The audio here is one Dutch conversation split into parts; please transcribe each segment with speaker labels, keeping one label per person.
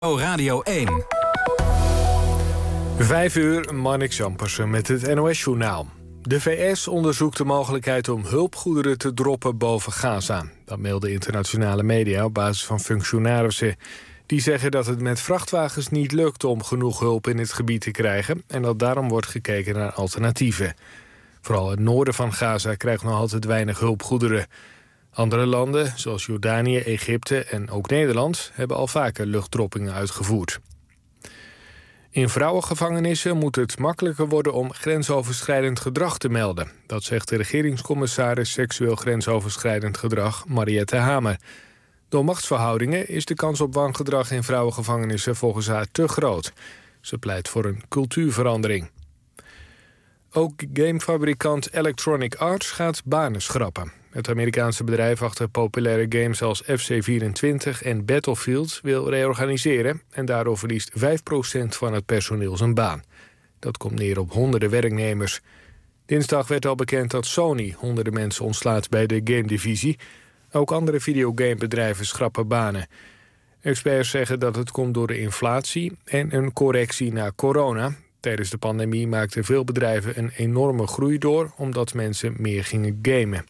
Speaker 1: Radio 1.
Speaker 2: 5 uur, Marnix Jampersen met het NOS-journaal. De VS onderzoekt de mogelijkheid om hulpgoederen te droppen boven Gaza. Dat melden internationale media op basis van functionarissen. Die zeggen dat het met vrachtwagens niet lukt om genoeg hulp in het gebied te krijgen... en dat daarom wordt gekeken naar alternatieven. Vooral het noorden van Gaza krijgt nog altijd weinig hulpgoederen. Andere landen, zoals Jordanië, Egypte en ook Nederland... hebben al vaker luchtdroppingen uitgevoerd. In vrouwengevangenissen moet het makkelijker worden om grensoverschrijdend gedrag te melden. Dat zegt de regeringscommissaris seksueel grensoverschrijdend gedrag, Mariette Hamer. Door machtsverhoudingen is de kans op wangedrag in vrouwengevangenissen volgens haar te groot. Ze pleit voor een cultuurverandering. Ook gamefabrikant Electronic Arts gaat banen schrappen. Het Amerikaanse bedrijf achter populaire games als FC24 en Battlefield wil reorganiseren en daardoor verliest 5% van het personeel zijn baan. Dat komt neer op honderden werknemers. Dinsdag werd al bekend dat Sony honderden mensen ontslaat bij de game-divisie. Ook andere videogamebedrijven schrappen banen. Experts zeggen dat het komt door de inflatie en een correctie na corona. Tijdens de pandemie maakten veel bedrijven een enorme groei door omdat mensen meer gingen gamen.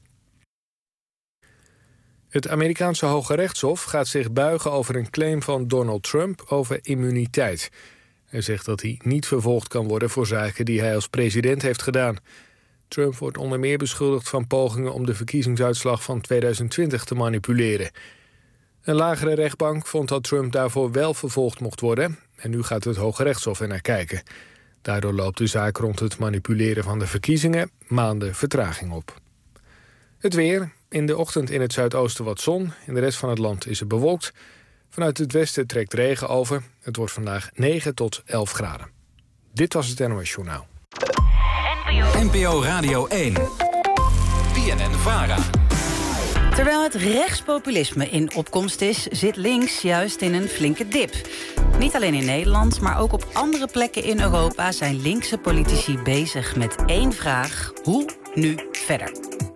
Speaker 2: Het Amerikaanse Hoge Rechtshof gaat zich buigen over een claim van Donald Trump over immuniteit. Hij zegt dat hij niet vervolgd kan worden voor zaken die hij als president heeft gedaan. Trump wordt onder meer beschuldigd van pogingen om de verkiezingsuitslag van 2020 te manipuleren. Een lagere rechtbank vond dat Trump daarvoor wel vervolgd mocht worden en nu gaat het Hoge Rechtshof er naar kijken. Daardoor loopt de zaak rond het manipuleren van de verkiezingen maanden vertraging op. Het weer. In de ochtend in het zuidoosten wat zon. In de rest van het land is het bewolkt. Vanuit het westen trekt regen over. Het wordt vandaag 9 tot 11 graden. Dit was het NOS Journaal.
Speaker 1: NPO Radio 1. BNN-VARA.
Speaker 3: Terwijl het rechtspopulisme in opkomst is, zit links juist in een flinke dip. Niet alleen in Nederland, maar ook op andere plekken in Europa zijn linkse politici bezig met één vraag: hoe nu verder?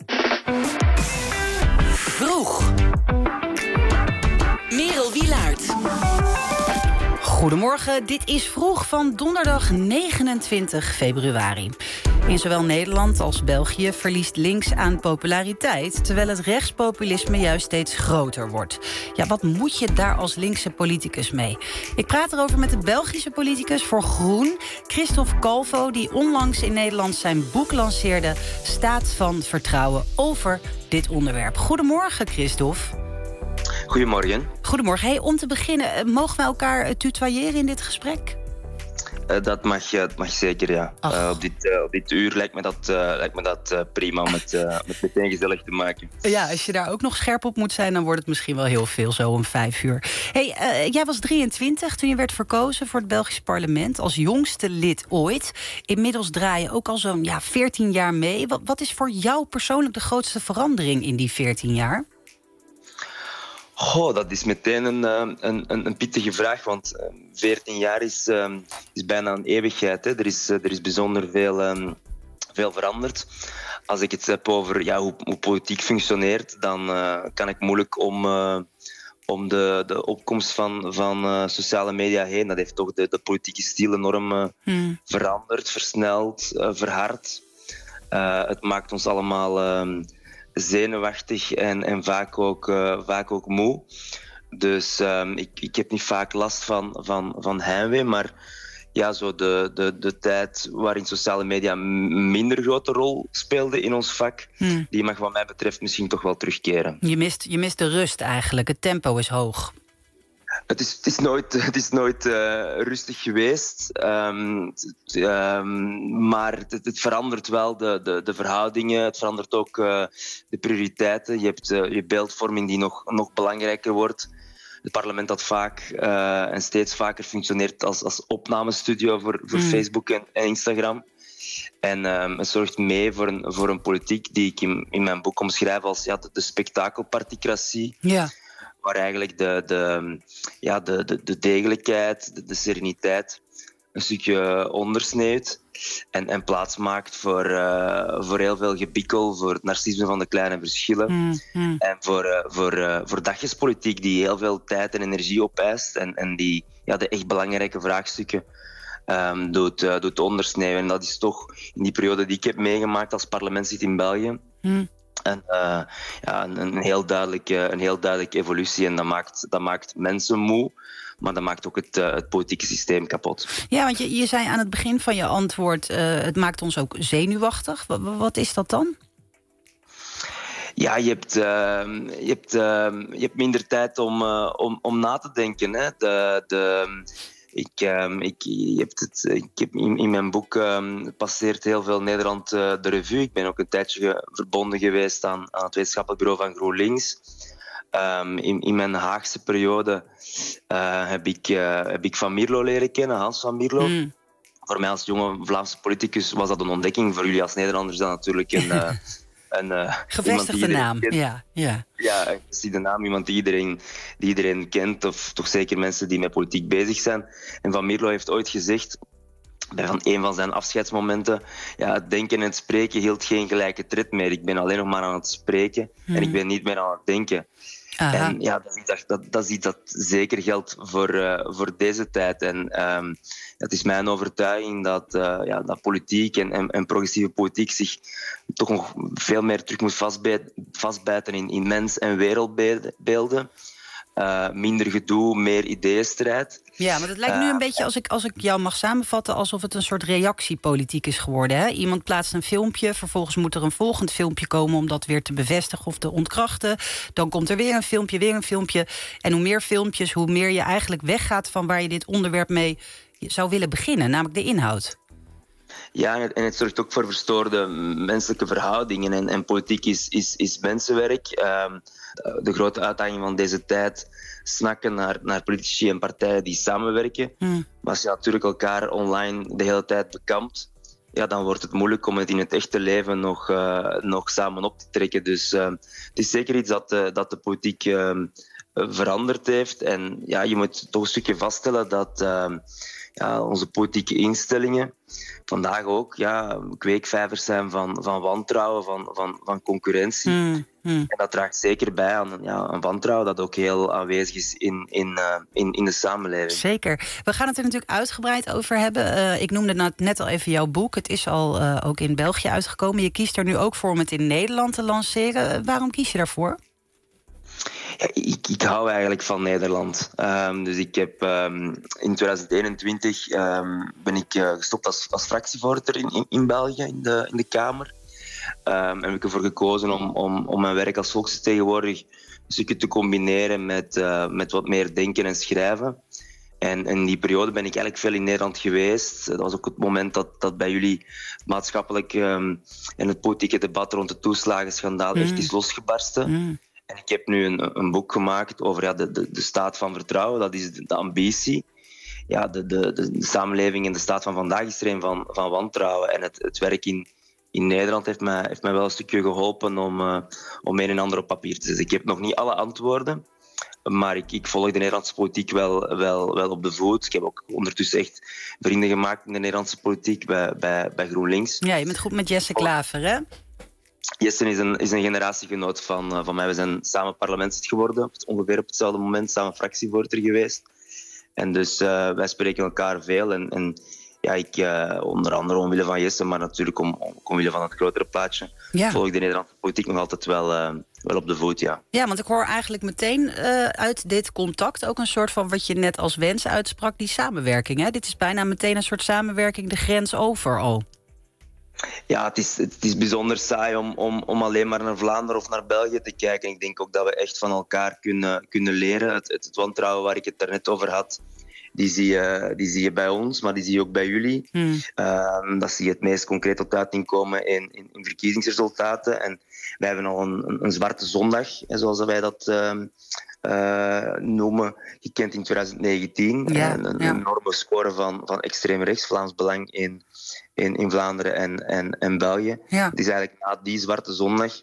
Speaker 4: Vroeg. Merel Wielaert.
Speaker 3: Goedemorgen, dit is Vroeg van donderdag 29 februari. In zowel Nederland als België verliest links aan populariteit, terwijl het rechtspopulisme juist steeds groter wordt. Ja, wat moet je daar als linkse politicus mee? Ik praat erover met de Belgische politicus voor Groen, Christophe Calvo, die onlangs in Nederland zijn boek lanceerde, Staat van Vertrouwen, over dit onderwerp. Goedemorgen, Christophe.
Speaker 5: Goedemorgen.
Speaker 3: Goedemorgen. Hey, om te beginnen, mogen we elkaar tutoyeren in dit gesprek?
Speaker 5: Dat mag zeker, ja. Op dit uur lijkt me dat prima om het meteen gezellig te maken.
Speaker 3: Ja, als je daar ook nog scherp op moet zijn, dan wordt het misschien wel heel veel, zo om 5 uur. Hey, jij was 23 toen je werd verkozen voor het Belgisch parlement als jongste lid ooit. Inmiddels draai je ook al zo'n 14 jaar mee. Wat is voor jou persoonlijk de grootste verandering in die 14 jaar?
Speaker 5: Goh, dat is meteen een pittige vraag, want 14 jaar is bijna een eeuwigheid. Hè. Er is bijzonder veel veranderd. Als ik het heb over hoe politiek functioneert, dan kan ik moeilijk om de opkomst van sociale media heen. Dat heeft toch de politieke stijl enorm veranderd, versneld, verhard. Het maakt ons allemaal zenuwachtig en vaak ook moe. Dus ik heb niet vaak last van heimwee, maar ja, zo de tijd waarin sociale media een minder grote rol speelde in ons vak, die mag wat mij betreft misschien toch wel terugkeren.
Speaker 3: Je mist de rust eigenlijk, het tempo is hoog.
Speaker 5: Het is nooit rustig geweest, maar het verandert wel de verhoudingen. Het verandert ook de prioriteiten. Je hebt je beeldvorming die nog belangrijker wordt. Het parlement dat vaak en steeds vaker functioneert als opnamestudio voor Facebook en Instagram. En het zorgt mee voor een politiek die ik in mijn boek omschrijf als de spektakelparticratie. Ja. Waar eigenlijk de degelijkheid, de sereniteit een stukje ondersneeuwt en plaats maakt voor heel veel gebikkel, voor het narcisme van de kleine verschillen en voor dagjespolitiek die heel veel tijd en energie opeist en die de echt belangrijke vraagstukken doet ondersneeuwen. En dat is toch in die periode die ik heb meegemaakt als parlementslid in België. Een heel duidelijke evolutie. En dat maakt mensen moe, maar dat maakt ook het politieke systeem kapot.
Speaker 3: Ja, want je zei aan het begin van je antwoord, het maakt ons ook zenuwachtig. Wat is dat dan?
Speaker 5: Ja, je hebt minder tijd om na te denken. Hè. Ik heb in mijn boek passeert heel veel Nederland de revue. Ik ben ook een tijdje verbonden geweest aan het wetenschappelijk bureau van GroenLinks. In mijn Haagse periode heb ik Van Mierlo leren kennen, Hans van Mierlo. Voor mij als jonge Vlaamse politicus was dat een ontdekking. Voor jullie als Nederlanders dan natuurlijk een
Speaker 3: gevestigde naam. Ja.
Speaker 5: Ja, ik zie de naam, iemand die iedereen kent, of toch zeker mensen die met politiek bezig zijn. En Van Mierlo heeft ooit gezegd, bij een van zijn afscheidsmomenten, het denken en het spreken hield geen gelijke tred meer. Ik ben alleen nog maar aan het spreken en ik ben niet meer aan het denken.
Speaker 3: Aha.
Speaker 5: En dat is dat zeker geldt voor deze tijd. En het is mijn overtuiging dat politiek en progressieve politiek zich toch nog veel meer terug moet vastbijten in mens- en wereldbeelden. Minder gedoe, meer ideeënstrijd.
Speaker 3: Ja, maar het lijkt nu een beetje, als ik jou mag samenvatten, alsof het een soort reactiepolitiek is geworden. Hè? Iemand plaatst een filmpje, vervolgens moet er een volgend filmpje komen om dat weer te bevestigen of te ontkrachten. Dan komt er weer een filmpje. En hoe meer filmpjes, hoe meer je eigenlijk weggaat van waar je dit onderwerp mee zou willen beginnen, namelijk de inhoud.
Speaker 5: Ja, en het zorgt ook voor verstoorde menselijke verhoudingen. En politiek is mensenwerk. De grote uitdaging van deze tijd snakken naar politici en partijen die samenwerken. Maar als je natuurlijk elkaar online de hele tijd bekampt, dan wordt het moeilijk om het in het echte leven nog samen op te trekken. Dus het is zeker iets dat de politiek veranderd heeft. En je moet toch een stukje vaststellen dat onze politieke instellingen vandaag ook kweekvijvers zijn van wantrouwen, van concurrentie. En dat draagt zeker bij aan een wantrouwen dat ook heel aanwezig is in de samenleving.
Speaker 3: Zeker. We gaan het er natuurlijk uitgebreid over hebben. Ik noemde net al even jouw boek. Het is al ook in België uitgekomen. Je kiest er nu ook voor om het in Nederland te lanceren. Waarom kies je daarvoor?
Speaker 5: Ja, ik hou eigenlijk van Nederland. Dus ik heb in 2021 ben ik gestopt als fractievoorzitter in België, in de Kamer. En heb ik ervoor gekozen om mijn werk als volksvertegenwoordiger een stukje te combineren met wat meer denken en schrijven. En in die periode ben ik eigenlijk veel in Nederland geweest. Dat was ook het moment dat bij jullie het maatschappelijk en het politieke debat rond het toeslagenschandaal echt is losgebarsten. En ik heb nu een boek gemaakt over de staat van vertrouwen. Dat is de ambitie. Ja, de samenleving en de staat van vandaag is er een van wantrouwen. En het werk in Nederland heeft mij wel een stukje geholpen om een en ander op papier te zetten. Ik heb nog niet alle antwoorden, maar ik volg de Nederlandse politiek wel op de voet. Ik heb ook ondertussen echt vrienden gemaakt in de Nederlandse politiek bij GroenLinks.
Speaker 3: Ja, je bent goed met Jesse Klaver, hè?
Speaker 5: Jesse is een generatiegenoot van mij. We zijn samen parlementslid geworden, ongeveer op hetzelfde moment, samen fractievoorzitter geweest. En dus wij spreken elkaar veel. En ik, onder andere omwille van Jesse, maar natuurlijk omwille van het grotere plaatje, volg ik de Nederlandse politiek nog altijd wel op de voet, ja.
Speaker 3: Ja, want ik hoor eigenlijk meteen uit dit contact ook een soort van wat je net als wens uitsprak, die samenwerking. Hè? Dit is bijna meteen een soort samenwerking de grens over al.
Speaker 5: Ja, het is bijzonder saai om alleen maar naar Vlaanderen of naar België te kijken. Ik denk ook dat we echt van elkaar kunnen leren. Het wantrouwen waar ik het daarnet over had, die zie je bij ons, maar die zie je ook bij jullie. Dat zie je het meest concreet tot uiting komen in verkiezingsresultaten. En wij hebben al een zwarte zondag, zoals wij dat noemen, gekend in 2019. Een enorme score van extreem rechts, Vlaams Belang in Vlaanderen en België.
Speaker 3: Ja.
Speaker 5: Het is eigenlijk na die zwarte zondag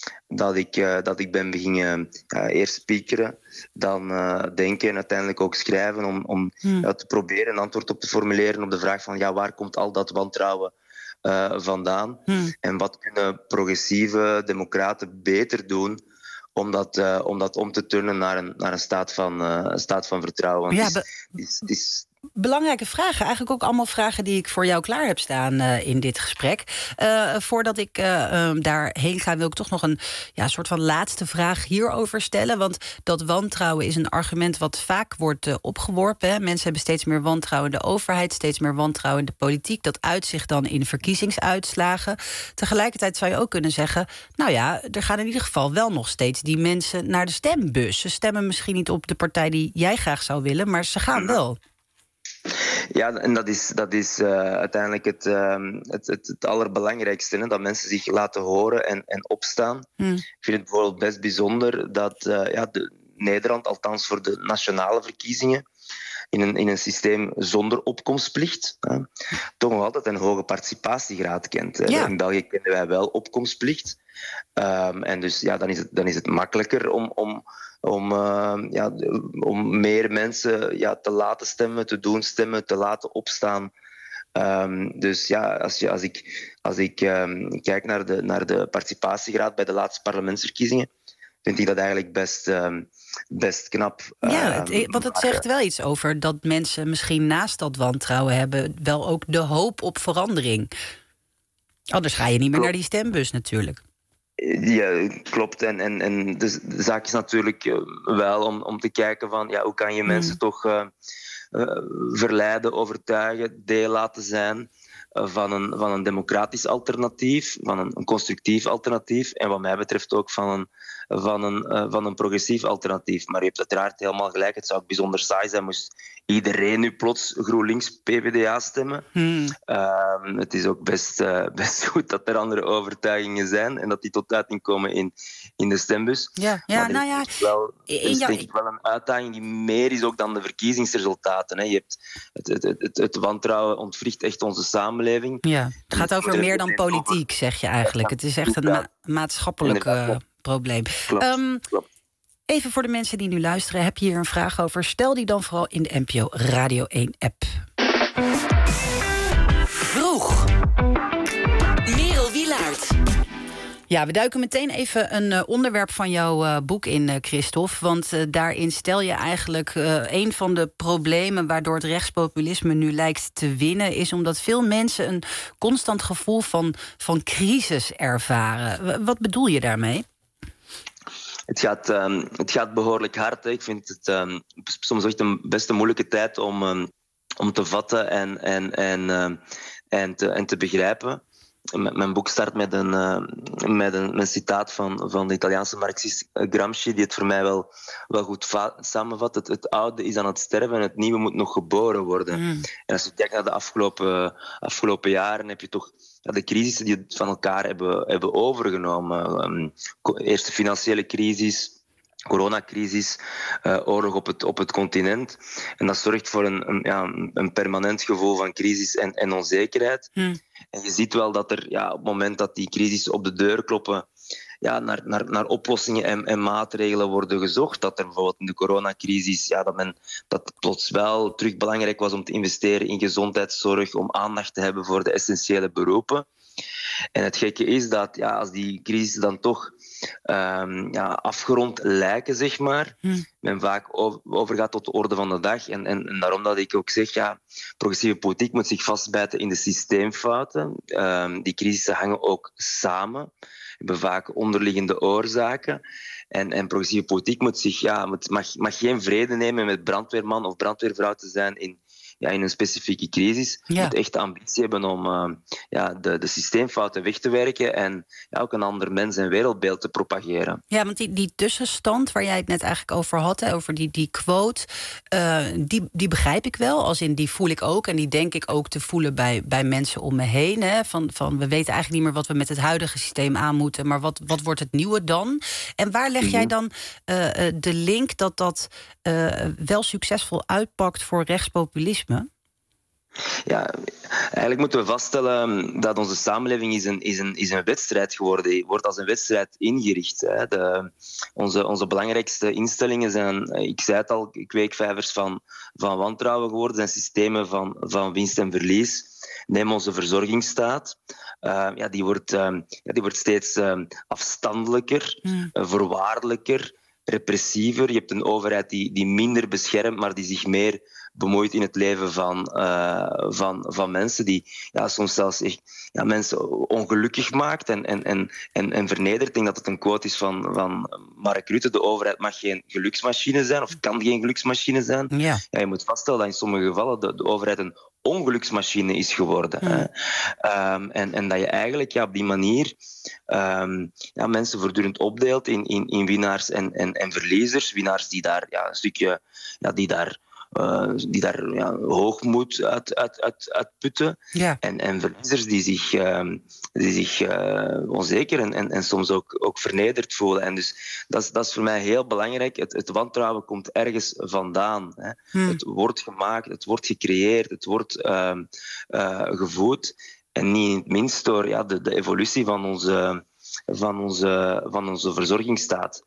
Speaker 5: dat ik ben beginnen eerst speakeren, dan denken en uiteindelijk ook schrijven om te proberen een antwoord op te formuleren op de vraag van waar komt al dat wantrouwen vandaan? En wat kunnen progressieve democraten beter doen om dat om te turnen naar een staat van vertrouwen. Want het is
Speaker 3: belangrijke vragen. Eigenlijk ook allemaal vragen die ik voor jou klaar heb staan in dit gesprek. Voordat ik daarheen ga, wil ik toch nog een soort van laatste vraag hierover stellen. Want dat wantrouwen is een argument wat vaak wordt opgeworpen. Hè. Mensen hebben steeds meer wantrouwen in de overheid, steeds meer wantrouwen in de politiek. Dat uitzicht dan in verkiezingsuitslagen. Tegelijkertijd zou je ook kunnen zeggen, er gaan in ieder geval wel nog steeds die mensen naar de stembus. Ze stemmen misschien niet op de partij die jij graag zou willen, maar ze gaan wel.
Speaker 5: Ja, en dat is uiteindelijk het allerbelangrijkste. Hè? Dat mensen zich laten horen en opstaan. Ik vind het bijvoorbeeld best bijzonder dat Nederland, althans voor de nationale verkiezingen, in een systeem zonder opkomstplicht, toch nog altijd een hoge participatiegraad kent. Ja. In België kennen wij wel opkomstplicht. En dus dan is het makkelijker om meer mensen te laten stemmen, te doen stemmen, te laten opstaan. Dus als ik kijk naar de participatiegraad bij de laatste parlementsverkiezingen, vind ik dat eigenlijk best knap.
Speaker 3: Want het zegt wel iets over dat mensen misschien naast dat wantrouwen hebben wel ook de hoop op verandering. Anders ga je niet meer naar die stembus natuurlijk.
Speaker 5: Ja, klopt. En de zaak is natuurlijk wel om te kijken van hoe kan je mensen toch verleiden, overtuigen, deel laten zijn van een democratisch alternatief, van een constructief alternatief en wat mij betreft ook van een progressief alternatief. Maar je hebt uiteraard helemaal gelijk. Het zou ook bijzonder saai zijn moest iedereen nu plots GroenLinks-PvdA stemmen. Het is ook best goed dat er andere overtuigingen zijn en dat die tot uiting komen in de stembus. Is denk ik wel een uitdaging die meer is ook dan de verkiezingsresultaten. Hè. Je hebt het wantrouwen ontwricht echt onze samenleving.
Speaker 3: Ja, het gaat over meer dan politiek, zeg je eigenlijk. Het is echt een maatschappelijk probleem.
Speaker 5: Klopt.
Speaker 3: Even voor de mensen die nu luisteren, heb je hier een vraag over? Stel die dan vooral in de NPO Radio 1-app.
Speaker 4: Vroeg. Merel Wielaert.
Speaker 3: Ja, we duiken meteen even een onderwerp van jouw boek in, Christophe. Want daarin stel je eigenlijk een van de problemen waardoor het rechtspopulisme nu lijkt te winnen, is omdat veel mensen een constant gevoel van crisis ervaren. Wat bedoel je daarmee?
Speaker 5: Het gaat behoorlijk hard. Hè. Ik vind het soms echt een best een moeilijke tijd om te vatten en te begrijpen. Mijn boek start met een citaat van de Italiaanse marxist Gramsci, die het voor mij wel goed samenvat. Het oude is aan het sterven en het nieuwe moet nog geboren worden. En als je kijkt naar de afgelopen jaren, heb je toch de crisissen die het van elkaar hebben overgenomen. Eerst de financiële crisis, coronacrisis, oorlog op het continent. En dat zorgt voor een permanent gevoel van crisis en onzekerheid. En je ziet wel dat er op het moment dat die crisis op de deur kloppen, naar oplossingen en maatregelen worden gezocht. Dat er bijvoorbeeld in de coronacrisis dat het plots wel terug belangrijk was om te investeren in gezondheidszorg, om aandacht te hebben voor de essentiële beroepen. En het gekke is dat als die crisis dan toch afgerond lijken, zeg maar, men vaak overgaat tot de orde van de dag. En daarom dat ik ook zeg, progressieve politiek moet zich vastbijten in de systeemfouten. Die crisissen hangen ook samen, hebben vaak onderliggende oorzaken. En progressieve politiek mag geen vrede nemen met brandweerman of brandweervrouw te zijn in een specifieke crisis. Je moet echt de ambitie hebben om de systeemfouten weg te werken en ook een ander mens- en wereldbeeld te propageren.
Speaker 3: Ja, want die tussenstand waar jij het net eigenlijk over had, hè, over die quote, die begrijp ik wel. Als in, die voel ik ook en die denk ik ook te voelen bij mensen om me heen. Hè, van we weten eigenlijk niet meer wat we met het huidige systeem aan moeten, maar wat wordt het nieuwe dan? En waar leg jij dan de link dat wel succesvol uitpakt voor rechtspopulisme?
Speaker 5: Ja, eigenlijk moeten we vaststellen dat onze samenleving is een wedstrijd geworden. Die wordt als een wedstrijd ingericht. Hè. Onze belangrijkste instellingen zijn, ik zei het al, kweekvijvers van wantrouwen geworden, zijn systemen van winst en verlies. Neem onze verzorgingsstaat. Die wordt steeds afstandelijker, voorwaardelijker, repressiever. Je hebt een overheid die minder beschermt, maar die zich meer bemoeit in het leven van mensen, die soms zelfs echt mensen ongelukkig maakt en vernedert. Ik denk dat het een quote is van Mark Rutte: de overheid mag geen geluksmachine zijn, of kan geen geluksmachine zijn. Ja, je moet vaststellen dat in sommige gevallen de overheid een ongeluksmachine is geworden. En dat je eigenlijk op die manier mensen voortdurend opdeelt in winnaars en verliezers. Winnaars die daar een stukje die daar hoogmoed uit putten. Ja. En verliezers die zich onzeker en soms ook vernederd voelen. En dus dat is voor mij heel belangrijk. Het wantrouwen komt ergens vandaan. Hè. Het wordt gemaakt, het wordt gecreëerd, het wordt gevoed. En niet in het minst door de evolutie van onze verzorgingsstaat.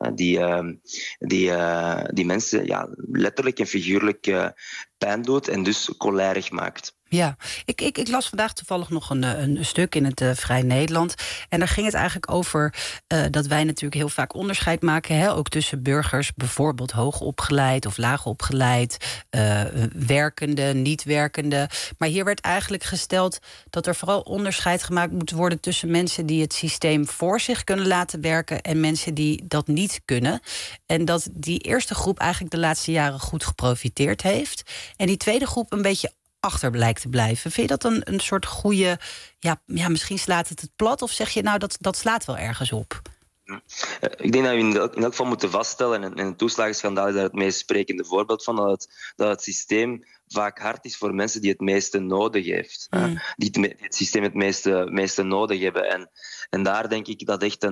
Speaker 5: Die mensen letterlijk en figuurlijk pijn doet en dus cholerig maakt.
Speaker 3: Ja, ik las vandaag toevallig nog een stuk in het Vrij Nederland. En daar ging het eigenlijk over dat wij natuurlijk heel vaak onderscheid maken. Hè, ook tussen burgers, bijvoorbeeld hoogopgeleid of laagopgeleid, werkende, niet-werkende. Maar hier werd eigenlijk gesteld dat er vooral onderscheid gemaakt moet worden tussen mensen die het systeem voor zich kunnen laten werken en mensen die dat niet kunnen. En dat die eerste groep eigenlijk de laatste jaren goed geprofiteerd heeft. En die tweede groep een beetje achter blijkt te blijven. Vind je dat een soort goede... Ja, misschien slaat het plat, of zeg je nou dat slaat wel ergens op?
Speaker 5: Ik denk dat we in elk geval moeten vaststellen, en het toeslagenschandaal is daar het meest sprekende voorbeeld van, dat het systeem vaak hard is voor mensen die het meeste nodig heeft. Die het systeem het meeste nodig hebben. En daar denk ik dat echt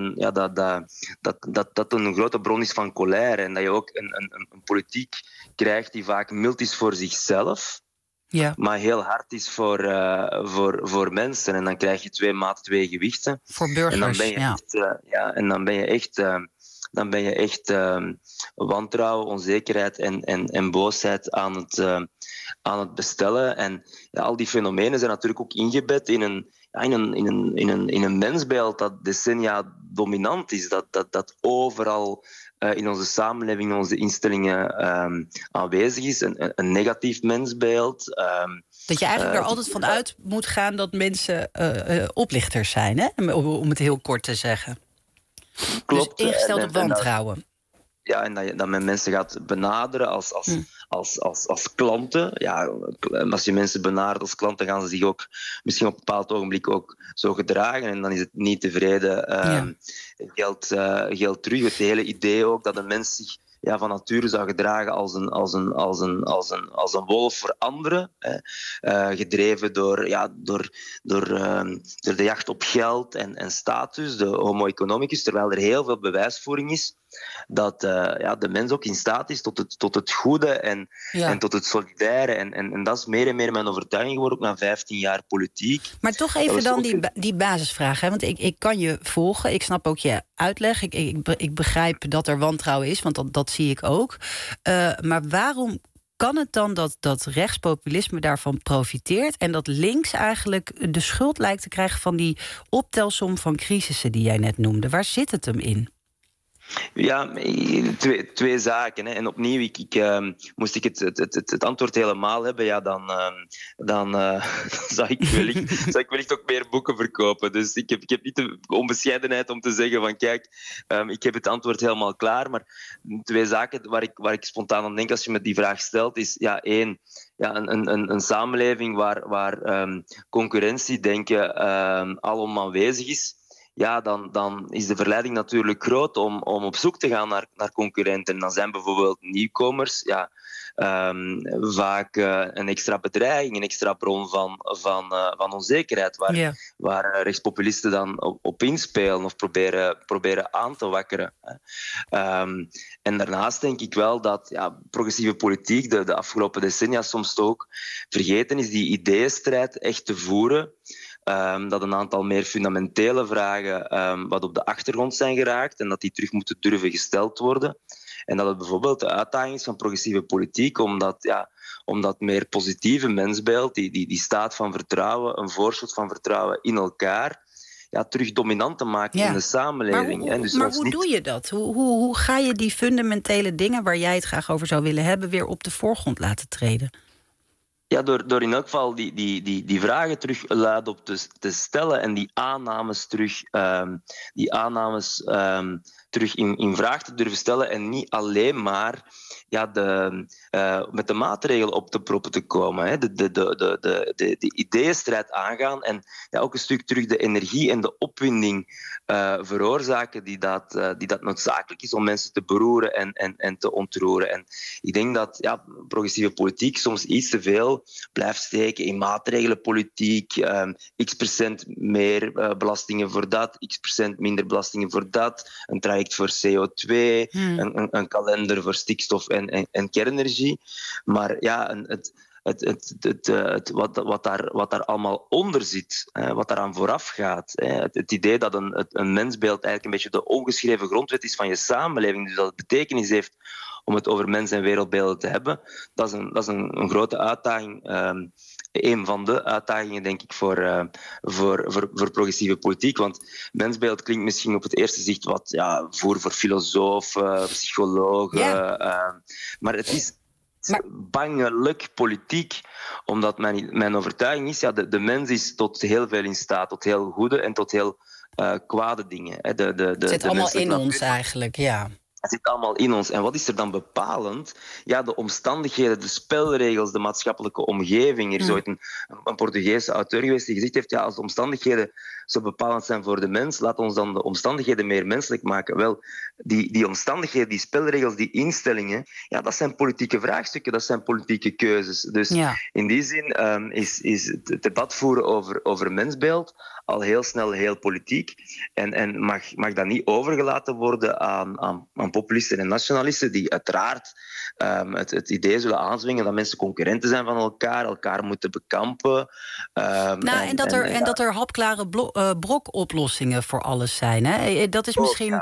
Speaker 5: dat een grote bron is van colère. En dat je ook een politiek krijgt die vaak mild is voor zichzelf, maar heel hard is voor mensen. En dan krijg je 2 maat 2 gewichten.
Speaker 3: Voor burgers,
Speaker 5: en dan ben je echt wantrouwen, onzekerheid en boosheid aan het bestellen. En al die fenomenen zijn natuurlijk ook ingebed in een mensbeeld dat decennia dominant is. Dat overal in onze samenleving, in onze instellingen aanwezig is. Een negatief mensbeeld.
Speaker 3: Dat je eigenlijk er altijd van uit moet gaan dat mensen oplichters zijn, hè? Om het heel kort te zeggen.
Speaker 5: Klopt.
Speaker 3: Dus ingesteld op wantrouwen.
Speaker 5: En dat men mensen gaat benaderen als klanten. Ja, als je mensen benadert als klanten, gaan ze zich ook misschien op een bepaald ogenblik ook zo gedragen. En dan is het niet tevreden geld terug. Het hele idee ook dat een mens zich van nature zou gedragen als een wolf voor anderen. Gedreven door de jacht op geld en status, de homo economicus. Terwijl er heel veel bewijsvoering is dat de mens ook in staat is tot het goede en tot het solidaire. En dat is meer en meer mijn overtuiging geworden, ook na 15 jaar politiek.
Speaker 3: Maar toch even dan die basisvraag. Hè? Want ik kan je volgen, ik snap ook je uitleg. Ik begrijp dat er wantrouwen is, want dat zie ik ook. Maar waarom kan het dan dat rechtspopulisme daarvan profiteert en dat links eigenlijk de schuld lijkt te krijgen van die optelsom van crisissen die jij net noemde? Waar zit het hem in?
Speaker 5: Ja, twee zaken. Hè. En opnieuw, moest ik het antwoord helemaal hebben, dan zou ik wellicht ook meer boeken verkopen. Dus ik heb niet de onbescheidenheid om te zeggen van kijk, ik heb het antwoord helemaal klaar. Maar 2 zaken waar ik spontaan aan denk als je me die vraag stelt, is één, een samenleving waar concurrentiedenken alom aanwezig is. ja, dan is de verleiding natuurlijk groot om op zoek te gaan naar concurrenten. En dan zijn bijvoorbeeld nieuwkomers vaak een extra bedreiging, een extra bron van onzekerheid, waar rechtspopulisten dan op inspelen of proberen aan te wakkeren. En daarnaast denk ik wel dat progressieve politiek de afgelopen decennia soms ook vergeten is die ideeënstrijd echt te voeren. Dat een aantal meer fundamentele vragen wat op de achtergrond zijn geraakt en dat die terug moeten durven gesteld worden. En dat het bijvoorbeeld de uitdaging is van progressieve politiek om dat meer positieve mensbeeld, die staat van vertrouwen, een voorschot van vertrouwen in elkaar, terug dominant te maken in de samenleving.
Speaker 3: Maar hoe doe je dat? Hoe ga je die fundamentele dingen waar jij het graag over zou willen hebben weer op de voorgrond laten treden?
Speaker 5: Ja, door in elk geval die vragen terug luidop te stellen en die aannames terug in vraag te durven stellen en niet alleen maar met de maatregelen op te proppen te komen. Hè. De ideeënstrijd aangaan en ook een stuk terug de energie en de opwinding veroorzaken die dat noodzakelijk is om mensen te beroeren en te ontroeren. En ik denk dat progressieve politiek soms iets te veel blijft steken in maatregelenpolitiek, x% meer belastingen voor dat, x% minder belastingen voor dat, een traject voor CO2, een kalender voor stikstof en kernenergie. Maar wat daar allemaal onder zit, wat daaraan vooraf gaat. Het idee dat een mensbeeld eigenlijk een beetje de ongeschreven grondwet is van je samenleving, dus dat het betekenis heeft om het over mens- en wereldbeelden te hebben, dat is een grote uitdaging. Een van de uitdagingen, denk ik, voor progressieve politiek. Want mensbeeld klinkt misschien op het eerste zicht wat voor filosofen, psychologen. Maar het is bangelijk politiek, omdat mijn overtuiging is, de mens is tot heel veel in staat, tot heel goede en tot heel kwade dingen.
Speaker 3: Het zit allemaal in ons eigenlijk,
Speaker 5: Het zit allemaal in ons. En wat is er dan bepalend? De omstandigheden, de spelregels, de maatschappelijke omgeving. Er is ooit een Portugese auteur geweest die gezegd heeft, als de omstandigheden zo bepalend zijn voor de mens, laat ons dan de omstandigheden meer menselijk maken. Wel, die omstandigheden, die spelregels, die instellingen, dat zijn politieke vraagstukken, dat zijn politieke keuzes. Dus in die zin is het debat voeren over mensbeeld al heel snel heel politiek en mag dat niet overgelaten worden aan populisten en nationalisten die uiteraard het idee zullen aanzwingen dat mensen concurrenten zijn van elkaar moeten bekampen.
Speaker 3: Dat er hapklare brokoplossingen voor alles zijn. Hè? Dat is misschien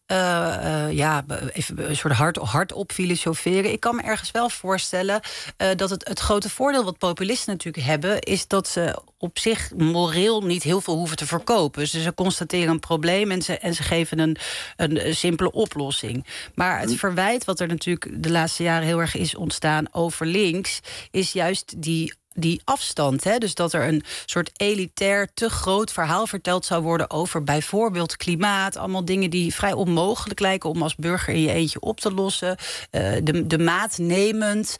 Speaker 3: even een soort hardop filosoferen. Ik kan me ergens wel voorstellen dat het grote voordeel wat populisten natuurlijk hebben, is dat ze op zich moreel niet heel veel hoeven te verkopen. Dus ze constateren een probleem en ze geven een simpele oplossing. Maar het verwijt wat er natuurlijk de laatste jaren heel erg is ontstaan over links, is juist die afstand. Hè? Dus dat er een soort elitair, te groot verhaal verteld zou worden over bijvoorbeeld klimaat. Allemaal dingen die vrij onmogelijk lijken om als burger in je eentje op te lossen. De maat nemend.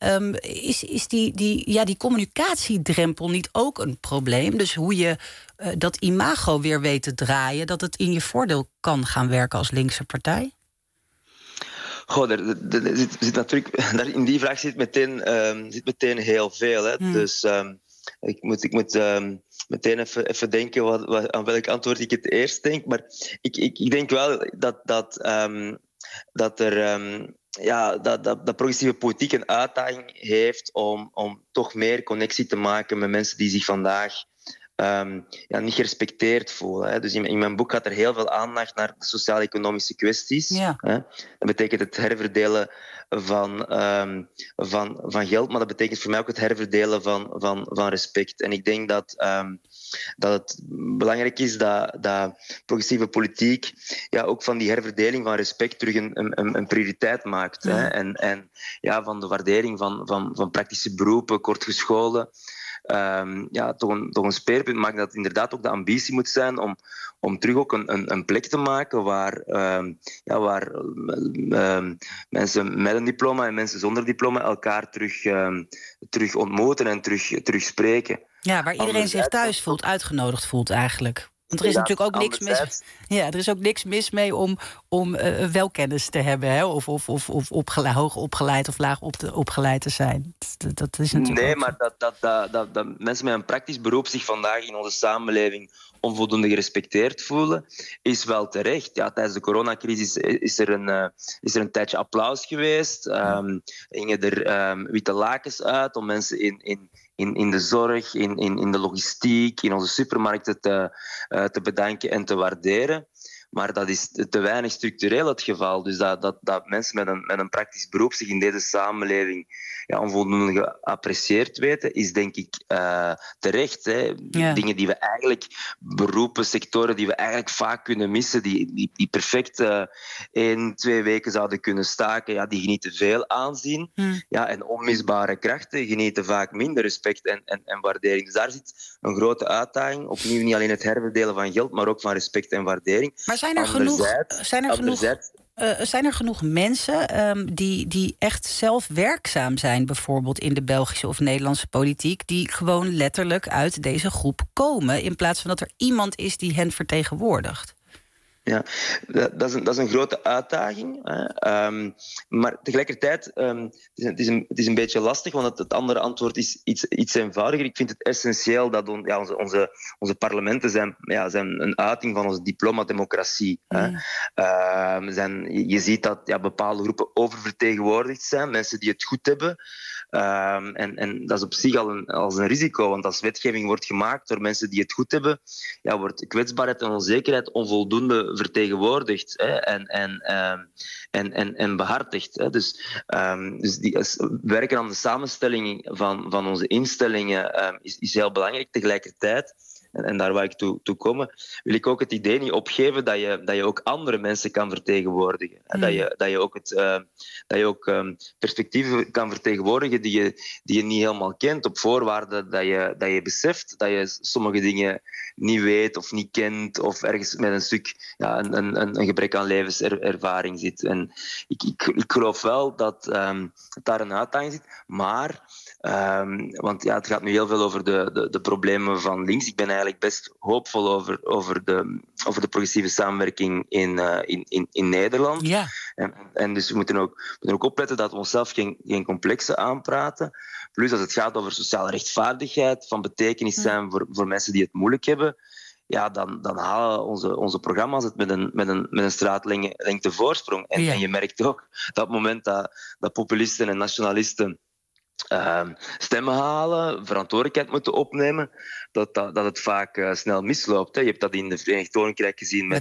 Speaker 3: Is die communicatiedrempel niet ook een probleem? Dus hoe je dat imago weer weet te draaien, dat het in je voordeel kan gaan werken als linkse partij?
Speaker 5: Goh, er zit natuurlijk, in die vraag zit meteen heel veel. Hè. Dus ik moet meteen even denken aan welk antwoord ik het eerst denk. Maar ik denk wel dat progressieve politiek een uitdaging heeft om toch meer connectie te maken met mensen die zich vandaag niet gerespecteerd voelen. Hè. Dus in mijn boek gaat er heel veel aandacht naar de sociaal-economische kwesties. Ja. Hè. Dat betekent het herverdelen van geld, maar dat betekent voor mij ook het herverdelen van respect. En ik denk dat het belangrijk is dat progressieve politiek ook van die herverdeling van respect terug een prioriteit maakt. Ja. Hè. En van de waardering van praktische beroepen, kortgeschoolden. Toch een speerpunt maakt dat het inderdaad ook de ambitie moet zijn om terug ook een plek te maken waar mensen met een diploma en mensen zonder diploma elkaar terug ontmoeten en terug spreken.
Speaker 3: Ja, waar iedereen zich thuis voelt, uitgenodigd voelt eigenlijk. Want er is natuurlijk ook niks mis. Ja, er is ook niks mis mee om wel kennis te hebben, hè? Of hoog opgeleid of laag opgeleid te zijn. Dat is natuurlijk.
Speaker 5: Nee, maar dat mensen met een praktisch beroep zich vandaag in onze samenleving onvoldoende gerespecteerd voelen, is wel terecht. Ja, tijdens de coronacrisis is er een tijdje applaus geweest. Gingen er witte lakens uit om mensen in de zorg, in de logistiek, in onze supermarkten te bedanken en te waarderen. Maar dat is te weinig structureel het geval. Dus dat mensen met een praktisch beroep zich in deze samenleving onvoldoende geapprecieerd weten, is denk ik terecht. Hè.
Speaker 3: Ja.
Speaker 5: Dingen die we eigenlijk, beroepen, sectoren die we eigenlijk vaak kunnen missen, die perfect 1-2 weken zouden kunnen staken, die genieten veel aanzien. Ja, en onmisbare krachten genieten vaak minder respect en waardering. Dus daar zit een grote uitdaging. Opnieuw niet alleen het herverdelen van geld, maar ook van respect en waardering.
Speaker 3: Maar zijn er genoeg mensen die echt zelf werkzaam zijn, bijvoorbeeld in de Belgische of Nederlandse politiek, die gewoon letterlijk uit deze groep komen, in plaats van dat er iemand is die hen vertegenwoordigt?
Speaker 5: Ja, dat is een grote uitdaging. Hè. Maar tegelijkertijd, het is een beetje lastig, want het andere antwoord is iets eenvoudiger. Ik vind het essentieel dat onze parlementen zijn een uiting van onze diplomademocratie. Je ziet dat bepaalde groepen oververtegenwoordigd zijn, mensen die het goed hebben. En dat is op zich als een risico, want als wetgeving wordt gemaakt door mensen die het goed hebben, wordt kwetsbaarheid en onzekerheid onvoldoende vertegenwoordigd en behartigd. Hè. Dus werken aan de samenstelling van onze instellingen is heel belangrijk. Tegelijkertijd, en daar waar ik toe komen, wil ik ook het idee niet opgeven dat je ook andere mensen kan vertegenwoordigen. Dat je ook perspectieven kan vertegenwoordigen die je niet helemaal kent, op voorwaarde dat je beseft dat je sommige dingen niet weet of niet kent, of ergens met een stuk een gebrek aan levenservaring zit. En ik geloof wel dat daar een uitdaging zit, maar want het gaat nu heel veel over de problemen van links. Ik ben eigenlijk best hoopvol over de progressieve samenwerking in Nederland.
Speaker 3: Ja.
Speaker 5: En dus we moeten ook opletten dat we onszelf geen complexen aanpraten. Plus als het gaat over sociale rechtvaardigheid, van betekenis zijn voor mensen die het moeilijk hebben, dan halen onze programma's het met een straatlengte voorsprong. En je merkt ook dat op het moment dat populisten en nationalisten stemmen halen, verantwoordelijkheid moeten opnemen, dat het vaak snel misloopt. Hè. Je hebt dat in de Verenigd Koninkrijk gezien met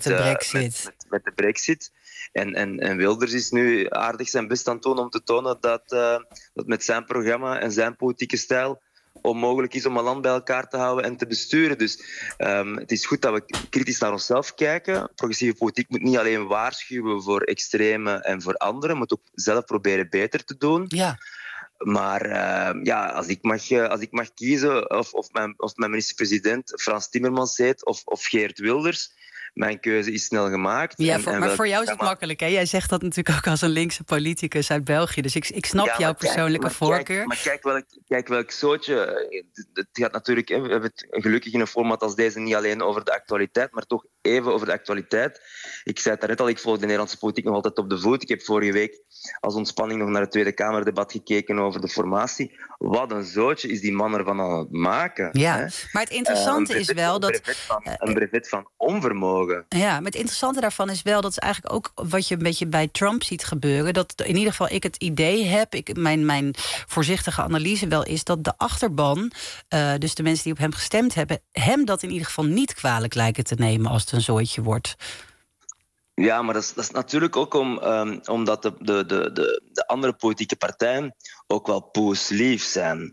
Speaker 5: de Brexit. En Wilders is nu aardig zijn best aan het doen om te tonen dat met zijn programma en zijn politieke stijl onmogelijk is om een land bij elkaar te houden en te besturen. Dus het is goed dat we kritisch naar onszelf kijken. Progressieve politiek moet niet alleen waarschuwen voor extreme en voor anderen, moet ook zelf proberen beter te doen.
Speaker 3: Ja.
Speaker 5: Maar als ik mag kiezen of mijn minister-president Frans Timmermans heet of Geert Wilders, mijn keuze is snel gemaakt.
Speaker 3: Ja, maar voor jou is het makkelijk. Hè? Jij zegt dat natuurlijk ook als een linkse politicus uit België. Dus ik snap jouw persoonlijke voorkeur.
Speaker 5: Kijk welk soortje. Het gaat natuurlijk, we hebben het gelukkig in een format als deze niet alleen over de actualiteit, maar toch even over de actualiteit. Ik zei het daarnet al, ik volg de Nederlandse politiek nog altijd op de voet. Ik heb vorige week als ontspanning nog naar het Tweede Kamerdebat gekeken over de formatie. Wat een zootje is die man ervan aan het maken.
Speaker 3: Ja,
Speaker 5: hè?
Speaker 3: Maar het interessante is wel dat
Speaker 5: een brevet van onvermogen.
Speaker 3: Ja, maar het interessante daarvan is wel, dat is eigenlijk ook wat je een beetje bij Trump ziet gebeuren. Dat in ieder geval ik het idee heb, mijn voorzichtige analyse wel is dat de achterban, dus de mensen die op hem gestemd hebben, hem dat in ieder geval niet kwalijk lijken te nemen als het een zooitje wordt.
Speaker 5: Ja, maar dat is natuurlijk ook omdat de andere politieke partijen ook wel poeslief zijn.